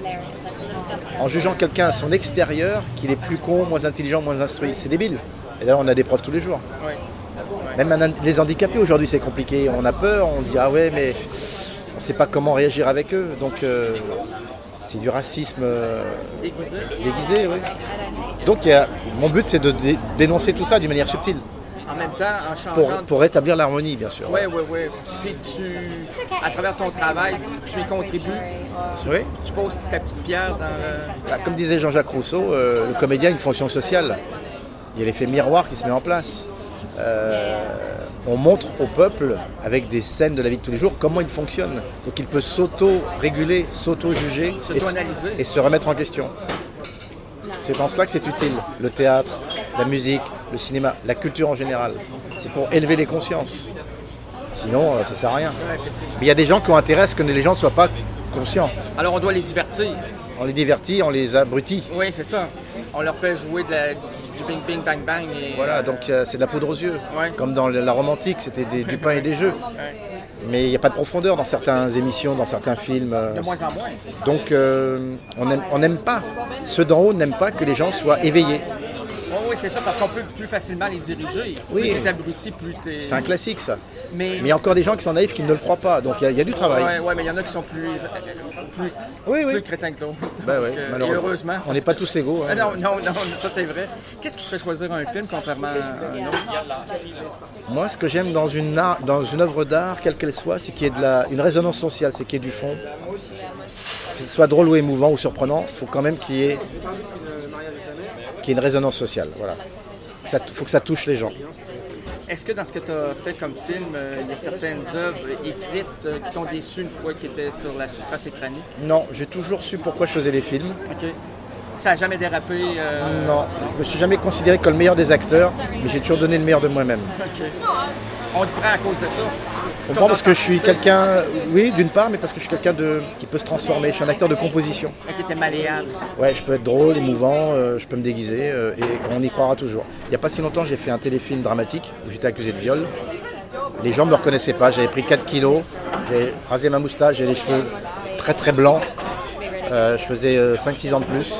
en jugeant quelqu'un à son extérieur, qu'il est plus con, moins intelligent, moins instruit? C'est débile. Et d'ailleurs, on a des preuves tous les jours. Oui. Même un, les handicapés, aujourd'hui, c'est compliqué. On a peur, on dit « Ah ouais, mais on ne sait pas comment réagir avec eux. » Donc, euh, c'est du racisme euh, déguisé. déguisé oui. Donc, y a, mon but, c'est de dé- dénoncer tout ça d'une manière subtile. En même temps, en changeant... Pour, pour rétablir l'harmonie, bien sûr. Oui, oui, oui. Puis tu, à travers ton travail, tu y contribues. Tu, oui. tu poses ta petite pierre dans le... Bah, comme disait Jean-Jacques Rousseau, euh, le comédien a une fonction sociale. Il y a l'effet miroir qui se met en place. Euh, on montre au peuple, avec des scènes de la vie de tous les jours, comment il fonctionne. Donc il peut s'auto-réguler, s'auto-juger s'auto-analyser et, et se remettre en question. C'est en cela que c'est utile, le théâtre, la musique, le cinéma, la culture en général. C'est pour élever les consciences. Sinon, ça ne sert à rien. Ouais, mais il y a des gens qui ont intérêt à ce que les gens ne soient pas conscients. Alors on doit les divertir. On les divertit, on les abrutit. Oui, c'est ça. On leur fait jouer de la... du bing bing bang bang. Et, voilà, euh... donc euh, c'est de la poudre aux yeux. Ouais. Comme dans la romantique, c'était des, du pain et des jeux. Ouais. Mais il n'y a pas de profondeur dans certaines émissions, dans certains films. Euh, de moins en moins. Donc euh, on n'aime pas, ceux d'en haut n'aiment pas que les gens soient éveillés. Oh, oui, c'est ça, parce qu'on peut plus facilement les diriger. Oui. Plus t'es abruti, plus t'es... C'est un classique, ça. Mais il y a encore des gens qui sont naïfs, qui ne le croient pas. Donc il y, y a du travail. Oui, ouais, mais il y en a qui sont plus, plus, oui, oui. plus crétins que d'autres. Ben ouais, malheureusement. Et heureusement. On n'est pas tous égaux. Hein. Non, non, non, ça c'est vrai. Qu'est-ce qui te fait choisir un film contrairement à un autre? Moi, ce que j'aime dans une, art, dans une œuvre d'art, quelle qu'elle soit, c'est qu'il y ait de la, une résonance sociale, c'est qu'il y ait du fond. Que ce soit drôle ou émouvant ou surprenant, il faut quand même qu'il y ait, qu'il y ait une résonance sociale. Voilà. Il faut que ça touche les gens. Est-ce que dans ce que tu as fait comme film, euh, il y a certaines œuvres écrites euh, qui t'ont déçu une fois qu'ils étaient sur la surface écranique? Non, j'ai toujours su pourquoi je faisais les films. OK. Ça n'a jamais dérapé? Euh... Non, je me suis jamais considéré comme le meilleur des acteurs, mais j'ai toujours donné le meilleur de moi-même. OK. On te prend à cause de ça? On prend parce que je suis quelqu'un, oui, d'une part, mais parce que je suis quelqu'un de qui peut se transformer. Je suis un acteur de composition. Qui était malléable. Ouais, je peux être drôle, émouvant, euh, je peux me déguiser euh, et on y croira toujours. Il n'y a pas si longtemps, j'ai fait un téléfilm dramatique où j'étais accusé de viol. Les gens ne me reconnaissaient pas. J'avais pris quatre kilos, j'ai rasé ma moustache, j'ai les cheveux très très blancs. Euh, je faisais euh, cinq six ans de plus.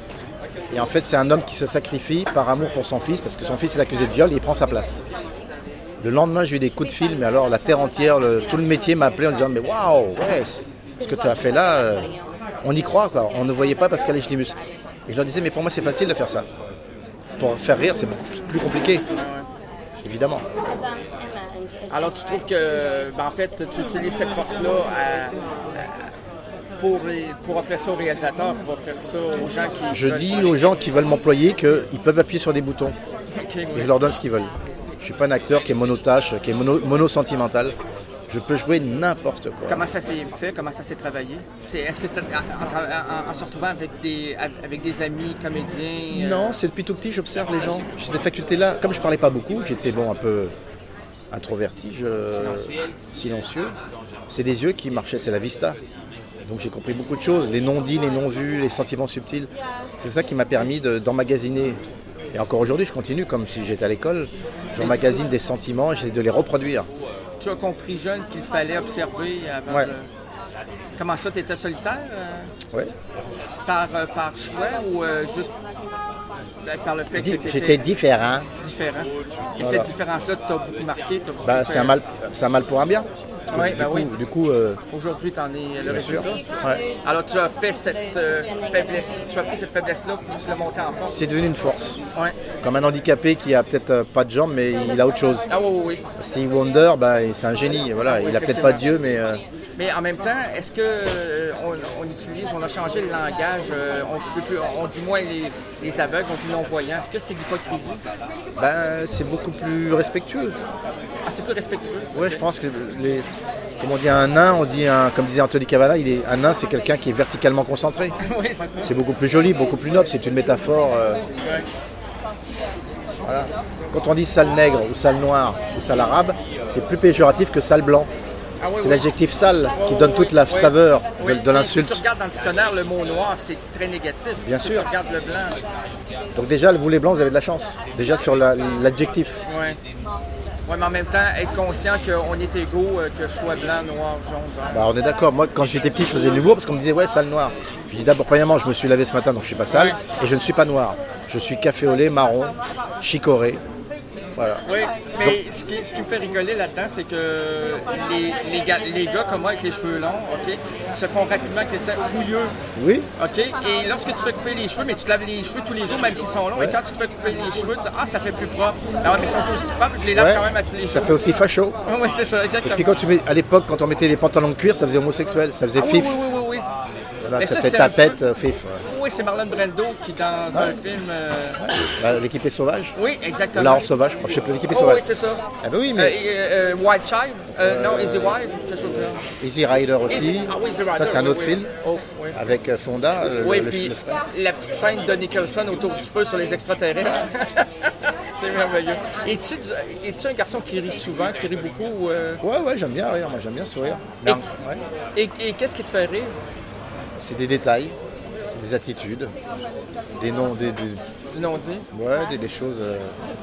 Et en fait, c'est un homme qui se sacrifie par amour pour son fils, parce que son fils est accusé de viol et il prend sa place. Le lendemain, j'ai eu des coups de fil, mais alors la terre entière, le, tout le métier m'a appelé en disant « Mais waouh, ouais, ce que tu as fait là, euh, on y croit, quoi. On ne voyait pas Pascal Legitimus. » Et je leur disais « Mais pour moi, c'est facile de faire ça. Pour faire rire, c'est plus compliqué. » Évidemment. Alors, tu trouves que, ben, en fait, tu utilises cette force-là à, à, pour, les, pour offrir ça aux réalisateurs, pour offrir ça aux gens qui... Je dis aux gens qui veulent m'employer qu'ils peuvent appuyer sur des boutons. Okay, et oui. je leur donne ce qu'ils veulent. Je ne suis pas un acteur qui est monotâche, qui est mono, mono-sentimental. Je peux jouer n'importe quoi. Comment ça s'est fait? Comment ça s'est travaillé? C'est, est-ce que c'est en, en, en se retrouvant avec des, avec des amis comédiens? Euh... Non, c'est depuis tout petit, j'observe les gens. J'ai cette faculté-là. Comme je ne parlais pas beaucoup, j'étais bon un peu introverti, je... silencieux. silencieux. C'est des yeux qui marchaient, c'est la vista. Donc j'ai compris beaucoup de choses, les non-dits, les non-vus, les sentiments subtils. C'est ça qui m'a permis de, d'emmagasiner. Et encore aujourd'hui, je continue comme si j'étais à l'école. J'emmagasine des sentiments et j'essaie de les reproduire. Tu as compris jeune qu'il fallait observer avant ouais. de... Comment ça, tu étais solitaire? Euh, Oui. par, euh, par choix ou euh, juste ben, par le fait que tu étais J'étais différent. différent? Et Voilà. cette différence-là t'a beaucoup marqué? T'as beaucoup Bah, fait- c'est un mal, c'est un mal pour un bien. Oui, du ben coup, oui. Du coup, euh, Aujourd'hui, tu en es le bien sûr. résultat. Ouais. Alors, tu as fait cette euh, faiblesse, tu as pris cette faiblesse-là et tu l'as montée en force. C'est devenu une force. Ouais. Comme un handicapé qui a peut-être euh, pas de jambes, mais il a autre chose. Ah oui, oui, oui. Stevie Wonder, bah, c'est un génie. Voilà. Oui, Il a peut-être pas Dieu, mais euh, Mais en même temps, est-ce que euh, on, on utilise, on a changé le langage, euh, on, peut plus- on dit moins les, les aveugles, on dit non-voyants. Est-ce que c'est de l'hypocrisie? ben, c'est beaucoup plus respectueux. Ah, c'est plus respectueux. Ouais, je pense que les, comme on dit un nain, on dit un, comme disait Anthony Cavalla, il est, un nain, c'est quelqu'un qui est verticalement concentré. Oui, c'est ça. C'est beaucoup plus joli, beaucoup plus noble. C'est une métaphore. euh, Ouais. voilà. Quand on dit sale nègre ou sale noir ou sale arabe, c'est plus péjoratif que sale blanc. Ah, oui, C'est oui. l'adjectif sale qui Oui, donne oui, toute la oui. saveur de, Oui. de Mais l'insulte. Si tu regardes dans le dictionnaire, le mot noir, c'est très négatif. Bien si sûr. tu regardes le blanc, Donc déjà, vous les blancs, vous avez de la chance. Déjà sur la- l'adjectif. ouais. Ouais, mais en même temps, être conscient qu'on est égaux, euh, que je sois blanc, noir, jaune, vert. Bah, on est d'accord. Moi, quand j'étais petit, je faisais de l'humour parce qu'on me disait ouais, sale noir. Je dis d'abord, premièrement, je me suis lavé ce matin, donc je suis pas sale. Et je ne suis pas noir. Je suis café au lait, marron, chicoré. Voilà. Oui, mais ce qui, ce qui me fait rigoler là-dedans, c'est que les, les, gars, les gars comme moi avec les cheveux longs, OK, se font rapidement chrétiens fouilleux, Oui. OK? Et lorsque tu fais couper les cheveux, mais tu te laves les cheveux tous les jours, même s'ils sont longs, et quand tu te fais couper les cheveux, tu dis « Ah, ça fait plus propre. » Ah ouais, mais ils sont aussi propres, je les lave Ouais. quand même à tous les Ça jours. fait aussi facho. Oui, c'est ça, Et exactement. puis quand tu mets, à l'époque, quand on mettait les pantalons de cuir, ça faisait homosexuel, ça faisait Ah oui, fif. oui, oui, oui, oui. Voilà, Mais ça, ça, fait c'est un tapette, peu- euh, fif. ouais. Oui, c'est Marlon Brando qui, dans un film... euh, Bah, l'équipe est sauvage. Oui, Ou exactement. la horde sauvage, je crois. Je sais plus, l'équipe est Oh, sauvage. oui, c'est ça. Ah bah oui, Euh, mais et, euh, White Child? Euh, non, Easy Wild? Quelque chose de genre. Easy Rider aussi. Easy- Ah oui, Easy Rider, Ça, c'est un oui, autre oui. film. Oh, oui. Avec euh, Fonda, le, Oui, le- puis le frère. la petite scène de Nicholson autour du feu sur les extraterrestres. C'est merveilleux. Es-tu, du- es-tu un garçon qui rit souvent, qui rit beaucoup? euh? Ouais, ouais, j'aime bien rire, moi j'aime bien sourire. Et- Non, ouais. Et, et qu'est-ce qui te fait rire? C'est des détails, c'est des attitudes, des noms, des, des- Du non-dit? ouais, des, des choses. euh,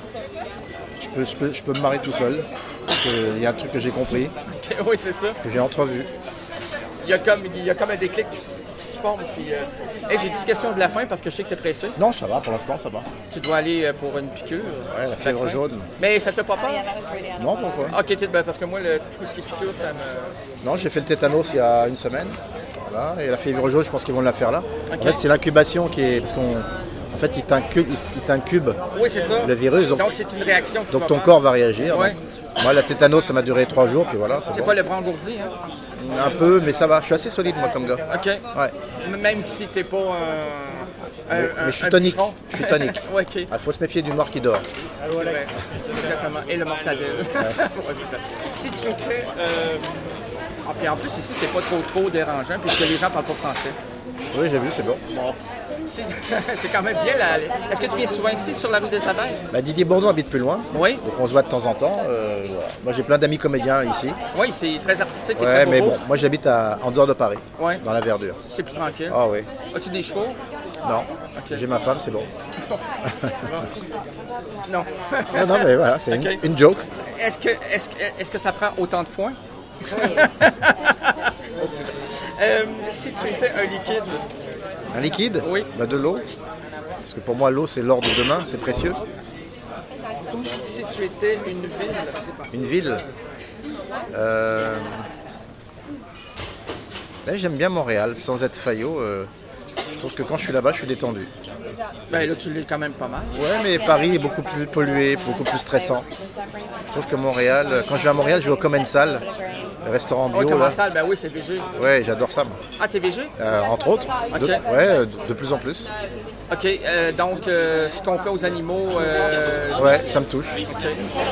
Je peux, je, peux, je peux me marrer tout seul. Parce que il y a un truc que j'ai compris, Ok, oui, c'est ça. que j'ai entrevu. Il y a comme, il y a comme un déclic qui, se- qui se forme. Puis, euh... hey, j'ai dix questions de la fin parce que je sais que tu es pressé. Non, ça va, pour l'instant, ça va. Tu dois aller euh, pour une piqûre. Ouais, la fièvre vaccin. jaune. Mais ça te fait pas peur? Non, pourquoi? Ok, t'es- ben, parce que moi, le, tout ce qui est piqûre, ça me... Non, j'ai fait le tétanos il y a une semaine. Voilà. Et la fièvre jaune, je pense qu'ils vont la faire là. Ok. En fait, c'est l'incubation qui est. Parce qu'on. En fait, il t'incube, il t'incube Oui, c'est ça. le virus. Donc, Donc, c'est une réaction que tu donc vas ton faire. corps va réagir. Ouais. Donc, moi, la tétanos, ça m'a duré trois jours, puis voilà. C'est bon. quoi le bras engourdi, hein? Un peu, mais ça va. Je suis assez solide, moi, comme gars. OK. Ouais. M- Même si t'es pas un... un- Mais, un- mais je suis un tonique. bûcheron. Je suis tonique. Ouais, OK. Il faut se méfier du noir qui dort. C'est vrai. Exactement. Et le mortadelle. Si tu étais... Euh... Ah, puis en plus, ici, c'est pas trop trop dérangeant puisque les gens parlent pas français. Oui, j'ai vu, c'est bon. Bon. C'est c'est quand même bien. Là. Est-ce que tu viens souvent ici, sur la rue des Abbesses? Bah, Didier Bourdon habite plus loin. Oui. Donc on se voit de temps en temps. euh, voilà. Moi, j'ai plein d'amis comédiens ici. Oui, c'est très artistique et Ouais, très mais beau. bon, moi, j'habite à- en dehors de Paris, Ouais. dans la verdure. C'est plus tranquille. Ah oui. As-tu des chevaux? Non. Ok. J'ai ma femme, c'est bon. Non. Non, non, mais voilà, c'est Ok. une, une joke. Est-ce que, est-ce, que- est-ce que ça prend autant de foin? Euh, si tu étais un liquide, Un liquide? Oui. Bah, de l'eau. Parce que pour moi, l'eau, c'est l'or de demain, c'est précieux. si tu étais une ville, Une ville. Euh... là, j'aime bien Montréal, sans être faillot. euh, Je trouve que quand je suis là-bas, je suis détendu. ben là tu l'es quand même pas mal. Ouais, mais Paris est beaucoup plus pollué, beaucoup plus stressant. Je trouve que Montréal, euh, quand je vais à Montréal, je vais au Commensal, le restaurant Oh, bio. comment là. ça? Ben oui, c'est V G. Ouais, j'adore ça. moi. Ah, t'es V G? Euh, entre autres. De, Ok. ouais, euh, de, de plus en plus. OK, euh, donc euh, ce qu'on fait aux animaux... euh, Ouais, ça me touche. OK.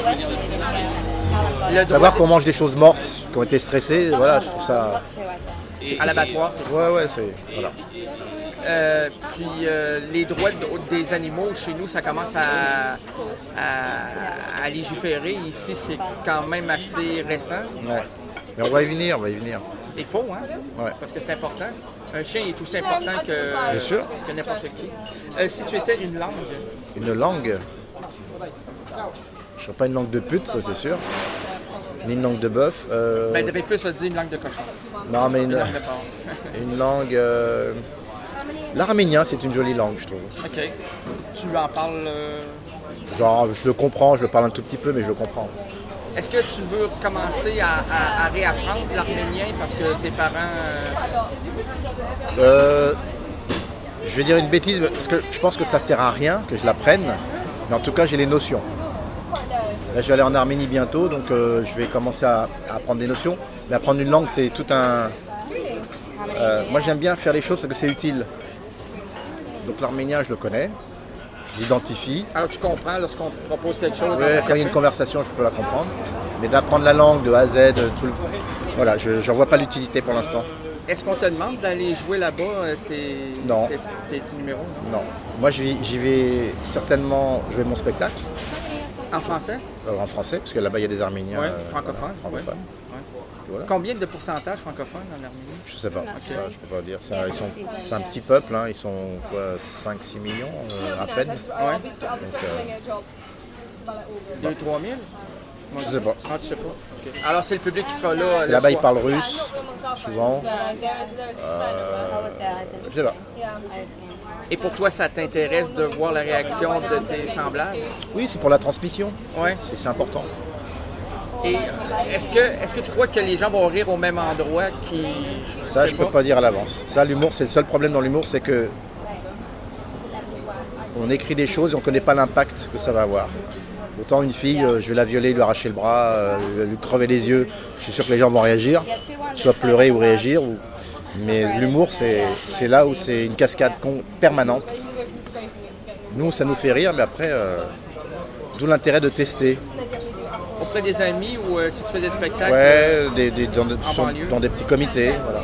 Le droit Savoir de- qu'on mange des choses mortes, qui ont été stressées, voilà, je trouve ça. à l'abattoir, c'est Ouais, ouais, c'est. Voilà. Euh, puis euh, les droits de- des animaux, chez nous, ça commence à, à, à légiférer. Ici, c'est quand même assez récent. Ouais. Mais on va y venir, on va y venir. Il faut, hein? Ouais. Parce que c'est important. Un chien est aussi important que, Bien sûr. que n'importe qui. Euh, si tu étais une langue, Une langue. Je serais pas une langue de pute, ça c'est sûr. Ni une langue de bœuf. Euh... Ben, Dreyfus a dit une langue de cochon. Non, mais une, Une langue de porc. une langue... Euh... L'arménien, c'est une jolie langue, je trouve. OK. Tu en parles... euh, Genre, je le comprends, je le parle un tout petit peu, mais je le comprends. Est-ce que tu veux commencer à, à- à réapprendre l'arménien parce que tes parents... euh, Euh, je vais dire une bêtise, parce que je pense que ça sert à rien que je l'apprenne, mais en tout cas j'ai les notions. Là je vais aller en Arménie bientôt, donc euh, je vais commencer à, à apprendre des notions. Mais apprendre une langue c'est tout un... Euh, moi j'aime bien faire les choses parce que c'est utile. Donc l'arménien je le connais, je l'identifie. Alors tu comprends lorsqu'on te propose quelque chose dans Ouais, un quand il y a café? une conversation je peux la comprendre. Mais d'apprendre la langue de A à Z, tout le... voilà, je n'en vois pas l'utilité pour l'instant. Est-ce qu'on te demande d'aller jouer là-bas euh, tes, Non. tes, tes- tes numéros? Non? Non. Moi j'y j'y vais certainement jouer mon spectacle. En français? Euh, en français, parce que là-bas il y a des Arméniens Ouais, euh, francophones, voilà, francophones. Ouais. Et voilà. Combien de pourcentage francophone en Arménie? Je sais pas, ça, je peux pas dire. C'est un, ils sont- c'est un petit peuple, hein, ils sont cinq six millions euh, à peine. Donc, euh, deux trois mille? je sais pas. Ah, tu sais pas. Ok. Alors c'est le public qui sera là. euh, le Là-bas ils soir. parlent russe, souvent. Euh, je sais pas. Et pour toi, ça t'intéresse de voir la réaction de tes semblables? Oui, c'est pour la transmission, Ouais. c'est c'est important. Et est-ce que, est-ce que tu crois que les gens vont rire au même endroit qui... Ça, je peux pas dire à l'avance. Ça, l'humour, c'est le seul problème dans l'humour, c'est que on écrit des choses et on connaît pas l'impact que ça va avoir. Autant une fille, euh, je vais la violer, lui arracher le bras, euh, lui crever les yeux, je suis sûr que les gens vont réagir, soit pleurer ou réagir. Ou... Mais l'humour, c'est c'est là où c'est une cascade con- permanente. Nous, ça nous fait rire, mais après, euh, d'où l'intérêt de tester. Auprès des amis ou euh, si tu fais des spectacles? Ouais, des, des- dans, de- En sont- banlieue. dans des petits comités. Voilà.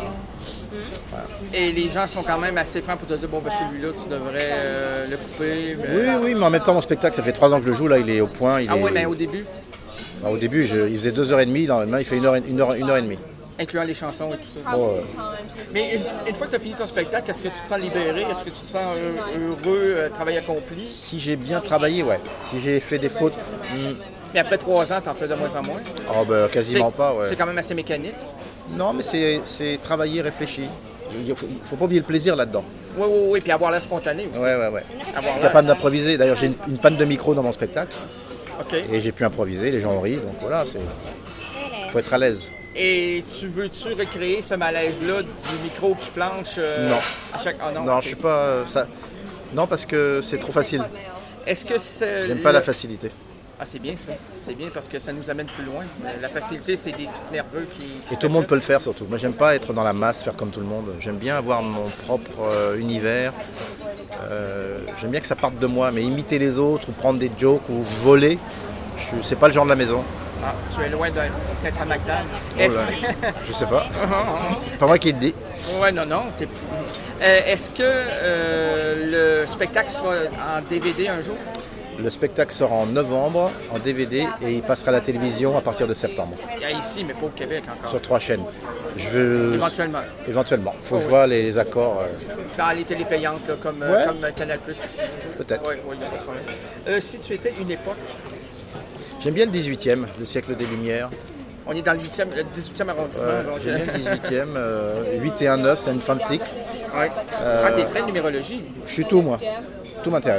Et les gens sont quand même assez francs pour te dire, bon, ben celui-là, tu devrais euh, le couper. mais- Oui, oui, mais en même temps, mon spectacle, ça fait trois ans que je le joue, là, il est au point. Il Ah est... oui, mais au début, Alors, au début, je- il faisait deux heures et demie, là, maintenant, il fait une heure, et- une heure, une heure et demie. incluant les chansons et tout ça. Bon, euh, Mais une, une fois que tu as fini ton spectacle, est-ce que tu te sens libéré? Est-ce que tu te sens euh, heureux, euh, travail accompli? si j'ai bien travaillé, ouais. Si j'ai fait des fautes, hmm, Mais après trois ans, tu en fais de moins en moins. oh, bah, C'est- quasiment pas, ouais. C'est quand même assez mécanique. Non, mais c'est c'est travaillé, réfléchi. Il faut, faut pas oublier le plaisir là-dedans. Oui, oui, oui. Puis avoir l'air spontané aussi. Ouais, ouais, ouais. Avoir Je suis l'air. capable d'improviser. D'ailleurs, j'ai une, une panne de micro dans mon spectacle OK. et j'ai pu improviser. Les gens ont ri, donc voilà, c'est. Faut être à l'aise. Et tu veux-tu recréer ce malaise-là du micro qui flanche euh, Non. à chaque... Ah non, Non, ok. je suis pas euh, ça. Non, parce que c'est trop facile. Est-ce que c'est... J'aime pas la le- facilité. Ah, c'est bien ça. C'est bien parce que ça nous amène plus loin. Euh, La facilité, c'est des types nerveux qui... qui Et se tout le monde développent. peut le faire surtout. Moi, j'aime pas être dans la masse, faire comme tout le monde. J'aime bien avoir mon propre euh, univers. Euh, j'aime bien que ça parte de moi, mais imiter les autres ou prendre des jokes ou voler, je suis- c'est pas le genre de la maison. Ah, tu es loin d'un- d'être un McDonald's. Oh là, je sais pas. C'est pas moi qui le dis. Ouais, non, non. c'est- Euh, Est-ce que euh, le spectacle sera en D V D un jour? Le spectacle sort en novembre en D V D et il passera à la télévision à partir de septembre Il y a ici, mais pas au Québec encore. sur trois chaînes. Je veux Éventuellement. éventuellement. Faut que je Oh, vois les, les accords. euh, Dans les télépayantes, payantes, là, comme, euh, Ouais. comme Canal Plus ici. Peut-être. Oui, oui, il n'y a pas de problème. Euh, si tu étais une époque, J'aime bien le dix-huitième, le siècle des Lumières. on est dans le huitième, le dix-huitième arrondissement. Euh, donc, J'aime bien le dix-huitième. euh, huit et un neuf, c'est une fin de cycle. ouais. Ah, t'es très numérologie. Je suis tout, moi. Tout m'intéresse.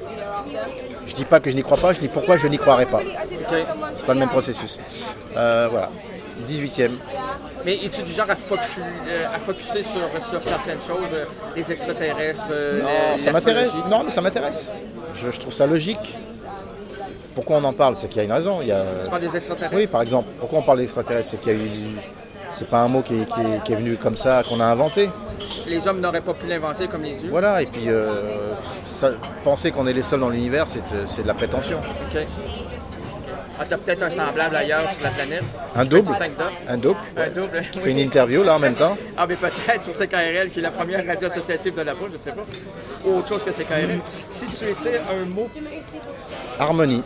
Je dis pas que je n'y crois pas, je dis pourquoi je n'y croirais pas. OK. C'est pas le même processus. Euh, voilà. dix-huitième. Mais es-tu du genre à, focu- euh, à focuser sur, sur certaines choses, euh, les extraterrestres, euh, Non, euh, ça m'intéresse. l'astrologie? Non, mais ça m'intéresse. Je, je trouve ça logique. Pourquoi on en parle? C'est qu'il y a une raison. Il y a... Tu parles des extraterrestres? Oui, par exemple. Pourquoi on parle d'extraterrestres? C'est qu'il y a eu. C'est pas un mot qui est, qui est- qui est venu comme ça, qu'on a inventé. Les hommes n'auraient pas pu l'inventer comme les dieux. Voilà. Et puis, euh, ça- penser qu'on est les seuls dans l'univers, c'est c'est de la prétention. OK. Ah, t'as peut-être un semblable ailleurs sur la planète. Un Tu fais du double. stand-up. Un double. Un double. Je fais une interview là en même temps. Ah, mais peut-être sur C K R L, qui est la première radio associative de la Poule, je sais pas. Ou autre chose que C K R L. Si tu étais un mot Harmonie.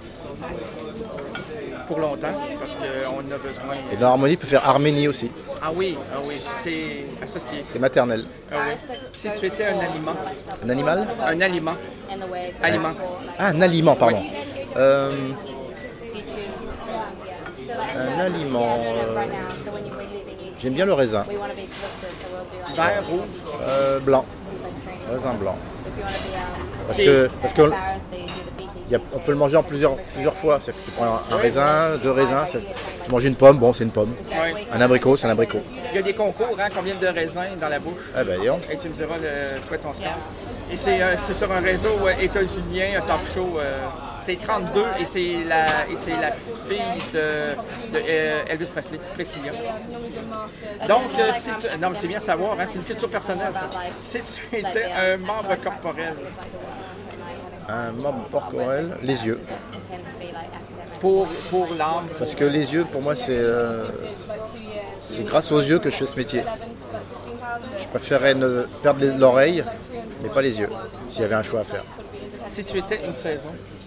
pour longtemps, parce qu'on a besoin. Et dans harmonie, peut faire Arménie aussi. Ah oui, ah oui, c'est associé. C'est maternel. Ah oui. Si tu étais un aliment, Un animal? un aliment, aliment, Ah, un aliment, pardon. Euh, Un aliment. euh, J'aime bien le raisin. Vert, rouge. Euh, blanc. Raisin blanc. Parce que, parce que y a- on peut le manger en plusieurs, plusieurs fois. C'est-à-dire que tu prends un, un raisin, deux raisins. c'est- Tu manges une pomme, bon, c'est une pomme. Ouais. Un abricot, c'est un abricot. Il y a des concours, hein, combien de raisins dans la bouche? Ah ben, dis donc. Et tu me diras le, quoi ton score. Et c'est, euh, c'est sur un réseau euh, états-unien, un talk show. euh, c'est trente-deux et c'est la, et c'est la fille de, de euh, Elvis Presley, Priscilla. Donc, euh, si tu, non, mais c'est bien à savoir, hein, c'est une culture personnelle, ça. Si tu étais un membre corporel Un membre corporel, les yeux. pour, pour l'âme, Parce que les yeux, pour moi, c'est euh, c'est grâce aux yeux que je fais ce métier. Je préférerais ne perdre les- l'oreille, mais pas les yeux, s'il y avait un choix à faire. si tu étais une saison,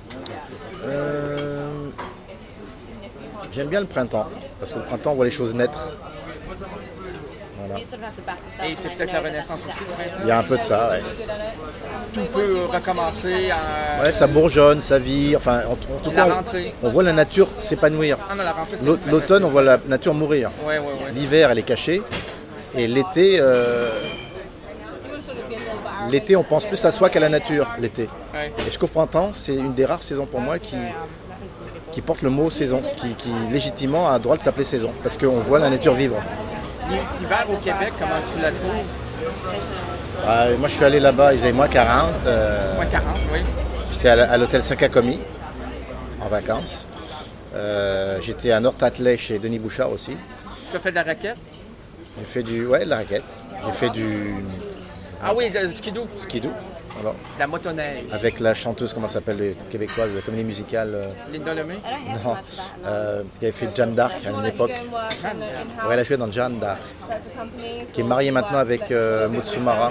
Euh, J'aime bien le printemps, parce que le printemps, on voit les choses naître. Voilà. et c'est peut-être la renaissance aussi, le printemps. Il y a un peu de ça, ouais. Tout peut recommencer en... Ouais, ça bourgeonne, ça vit. Enfin, en, en tout La cas, rentrée. on, on voit la nature s'épanouir. Ah non, la rentrée, c'est L'au- L'automne, on voit la nature mourir. Ouais, ouais, ouais. L'hiver, elle est cachée. Et l'été, euh, l'été, on pense plus à soi qu'à la nature, l'été. Ouais. Et je trouve que printemps, c'est une des rares saisons pour moi qui, qui porte le mot saison, qui, qui légitimement a le droit de s'appeler saison, parce qu'on voit la nature vivre. L'hiver au Québec, comment tu la trouves? Ah, moi, je suis allé là-bas, il faisait moins quarante. euh, Moins quarante, oui. J'étais à, la- à l'hôtel Sakakomi, en vacances. Euh, j'étais à North-Atley chez Denis Bouchard aussi. Tu as fait de la raquette? J'ai fait du, ouais, de la raquette. J'ai fait du Ah oui, de skidoo, skidoo, voilà, de la motoneige. avec la chanteuse, comment ça s'appelle, les québécoise, de comédie musicale. euh, Linda Lemay? non, euh, qui avait fait Jeanne d'Arc à une époque. Ouais, elle a joué dans Jeanne d'Arc, qui est mariée maintenant avec euh, Mutsumara.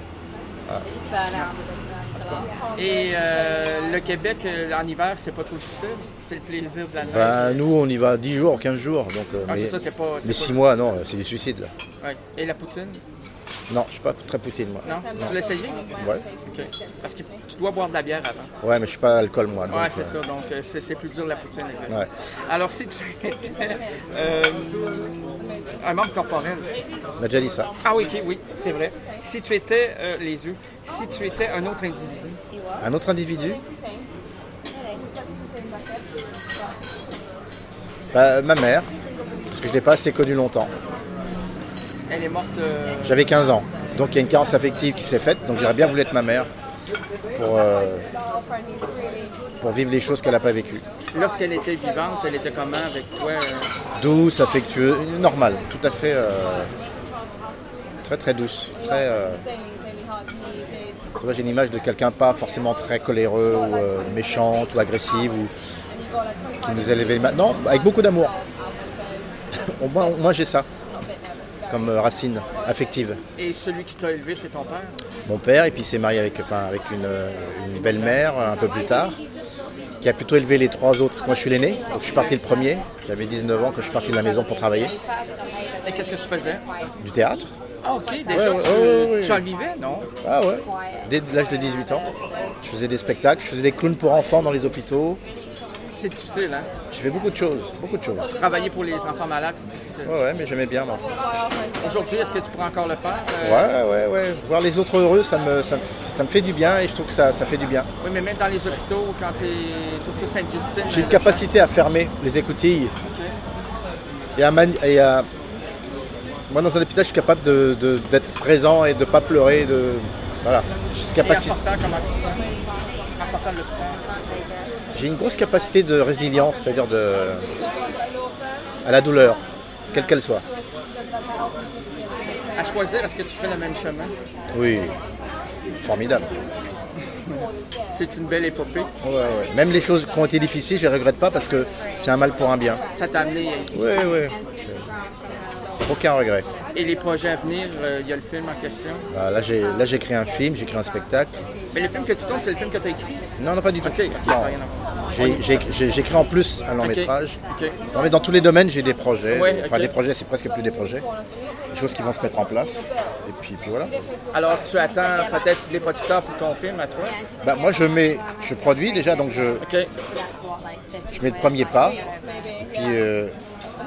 Et euh, le Québec, euh, en hiver, c'est pas trop difficile? C'est le plaisir de la neige? Ben, nous, on y va dix jours, quinze jours. Donc, euh, Ah, mais c'est ça, c'est pas... c'est mais pas- six mois, non, c'est du suicide. Là. Ouais. Et la poutine? Non, je suis pas très poutine, moi. Non? Tu l'as essayé? Ouais, OK. Parce que tu dois boire de la bière avant. ouais mais je suis pas alcool, moi. donc, Ouais, c'est euh, ça. Donc, euh, c'est, c'est plus dur la poutine. exactement. Ouais. Alors, si tu étais euh, un membre corporel... On a déjà dit ça. Ah oui, OK, oui, c'est vrai. Si tu étais... euh, les yeux. Si tu étais un autre individu, Un autre individu, bah, ma mère, parce que je l'ai pas assez connue longtemps. elle est morte... euh, J'avais quinze ans, donc il y a une carence affective qui s'est faite, donc j'aurais bien voulu être ma mère pour, euh, pour vivre les choses qu'elle n'a pas vécues. lorsqu'elle était vivante, elle était comment avec toi? euh? Douce, affectueuse, normale, tout à fait euh, très très douce. Très, euh, tu vois, j'ai une image de quelqu'un pas forcément très coléreux ou euh, méchante ou agressive ou qui nous élevait maintenant avec beaucoup d'amour. Au moins, moi j'ai ça comme euh, racine affective. Et celui qui t'a élevé, c'est ton père? Mon père, et puis il s'est marié avec, enfin, avec une, euh, une belle-mère euh, un peu plus tard, qui a plutôt élevé les trois autres. Moi je suis l'aîné, donc je suis parti le premier. J'avais dix-neuf ans quand je suis parti de la maison pour travailler. Et qu'est-ce que tu faisais? Du théâtre. Ah, OK, déjà, Ouais, ouais, tu, ouais, ouais. tu en vivais, non? Ah ouais. Dès l'âge de dix-huit ans, je faisais des spectacles, je faisais des clowns pour enfants dans les hôpitaux. C'est difficile, hein? J'ai fait beaucoup de choses, beaucoup de choses. Travailler pour les enfants malades, c'est difficile. Ouais, ouais, mais j'aimais bien moi. Aujourd'hui, est-ce que tu pourrais encore le faire? Euh, Ouais, ouais, ouais. Voir les autres heureux, ça me, ça me, ça me fait du bien et je trouve que ça, ça fait du bien. Oui, mais même dans les hôpitaux, quand c'est surtout Sainte-Justine... J'ai une euh, capacité à fermer les écoutilles OK. et à, mani- et à- Moi, dans un hôpital, je suis capable de, de- d'être présent et de ne pas pleurer. De... Voilà. J'ai cette Et en capacité- sortant, comment tu te sens? En sortant de l'hôpital? J'ai une grosse capacité de résilience, c'est-à-dire de... à la douleur, quelle qu'elle soit. À choisir, est-ce que tu fais le même chemin? Oui, formidable. C'est une belle épopée. Ouais, ouais. Même les choses qui ont été difficiles, je ne les regrette pas parce que c'est un mal pour un bien. Ça t'a amené ici. Oui, oui. Aucun regret. Et les projets à venir, euh, il y a le film en question. Bah, là, j'ai, là, j'ai créé un film, j'ai créé un spectacle. Mais le film que tu tournes, c'est le film que tu as écrit. Non, non, pas du tout. OK, OK, ça Non. n'a rien à voir. J'ai, j'ai, j'ai, j'ai créé en plus un long OK, métrage. OK. Non, mais dans tous les domaines, j'ai des projets. Ouais, Enfin, ok. des projets, c'est presque plus des projets. Des choses qui vont se mettre en place. Et puis, puis voilà. Alors, tu attends peut-être les producteurs pour ton film à toi? Bah, moi, je mets, je produis déjà, donc je, OK. je mets le premier pas. Puis euh,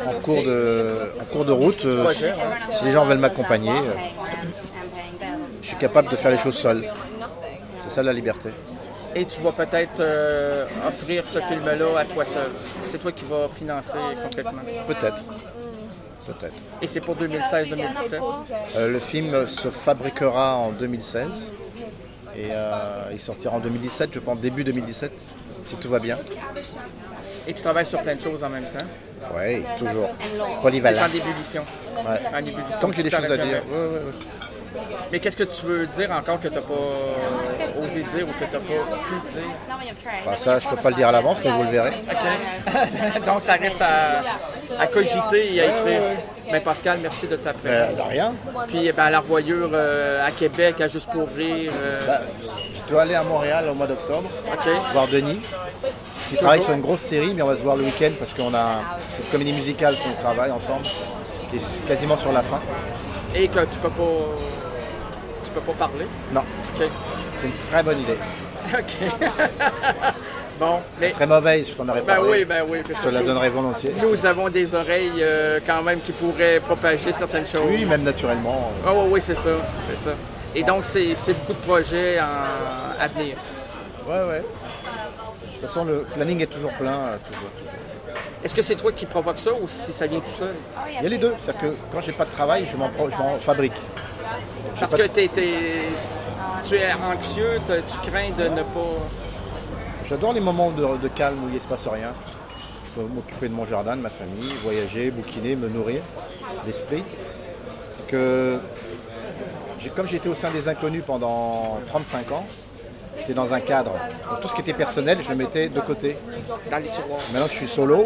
en cours de, en cours de route. Euh, Projet, ouais. si les gens veulent m'accompagner, euh, je suis capable de faire les choses seul. C'est ça la liberté. Et tu vas peut-être euh, offrir ce film-là à toi seul. C'est toi qui vas financer complètement. Peut-être. Peut-être. Et c'est pour deux mille seize deux mille dix-sept. Euh, le film se fabriquera en deux mille seize et euh, il sortira en deux mille dix-sept, je pense début deux mille dix-sept, si tout va bien. Et tu travailles sur plein de choses en même temps. Oui, toujours. C'est Polyvalent. en ébullition. Ouais. En ébullition. Tant que j'ai des Tu choses à t'arrêtes dire. jamais. Ouais, ouais, ouais. Mais qu'est-ce que tu veux dire encore que tu n'as pas osé dire ou que tu n'as pas pu dire? Bah, ça, je ne peux pas le dire à l'avance, mais vous le verrez. OK. Donc, ça reste à, à cogiter et à écrire. Ben, Pascal, merci de ta Euh, présence. de rien. Puis, ben, à la Revoyure euh, à Québec, à Juste pour rire. euh, Bah, je dois aller à Montréal au mois d'octobre, OK. voir Denis, qui travaille sur une grosse série, mais on va se voir le week-end parce qu'on a cette comédie musicale qu'on travaille ensemble, qui est quasiment sur la fin. Et que tu peux pas. Tu peux pas parler. Non, OK. c'est une très bonne idée. OK. Bon, mais. Elle serait mauvaise, je t'en aurais Ben parlé. oui, ben oui. parce Je te la que donnerai volontiers. Nous avons des oreilles euh, quand même qui pourraient propager certaines choses. Oui, même naturellement. Ah oui, oui, c'est ça, c'est ça. Et donc, c'est c'est beaucoup de projets en- à venir. Ouais, ouais. De toute façon, le planning est toujours plein. euh, toujours, toujours. Est-ce que c'est toi qui provoque ça ou si ça vient tout seul? Il y a les deux. C'est-à-dire que quand j'ai pas de travail, je m'en, pro- je m'en fabrique. J'ai Parce pas que de- t'es- t'es- tu es anxieux, t'as- tu crains de ne pas... J'adore les moments de, de calme où il ne se passe rien. Je peux m'occuper de mon jardin, de ma famille, voyager, bouquiner, me nourrir d'esprit. C'est que, j'ai- comme j'étais au sein des Inconnus pendant trente-cinq ans, j'étais dans un cadre. Donc, tout ce qui était personnel, je le mettais de côté. dans les tiroirs. Maintenant que je suis solo,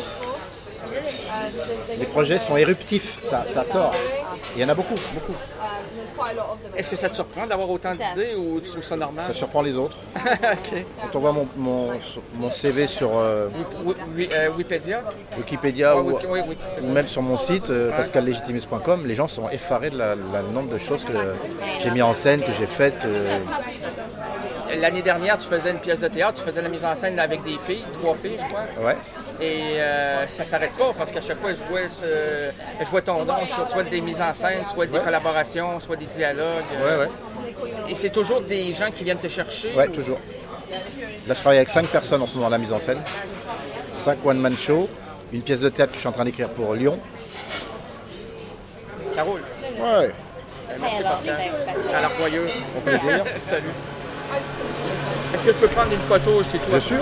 les projets sont éruptifs, ça, ça sort. Il y en a beaucoup, beaucoup. Est-ce que ça te surprend d'avoir autant d'idées ou tu trouves ça normal? Ça surprend les autres. OK. Quand on voit mon, mon, mon C V sur euh, Oui, oui, euh, Wikipédia? Wikipédia Ouais, ou, oui, oui, oui. ou même sur mon site euh, pascal légitimus point com, les gens sont effarés de la, la nombre de choses que j'ai mis en scène, que j'ai faites. euh. L'année dernière, tu faisais une pièce de théâtre, tu faisais la mise en scène avec des filles, trois filles, je crois. Ouais. Et euh, ça s'arrête pas parce qu'à chaque fois, je vois, ce- je vois ton nom sur soit des mises en scène, soit des Ouais. collaborations, soit des dialogues. Ouais, ouais. Et c'est toujours des gens qui viennent te chercher. Ouais, ou- toujours. Là, je travaille avec cinq personnes en ce moment à la mise en scène. Cinq one-man shows, une pièce de théâtre que je suis en train d'écrire pour Lyon. Ça roule. Ouais, Euh, Merci Pascal. À la Revoyure. au plaisir. Salut. Est-ce que je peux prendre une photo chez toi? Bien sûr.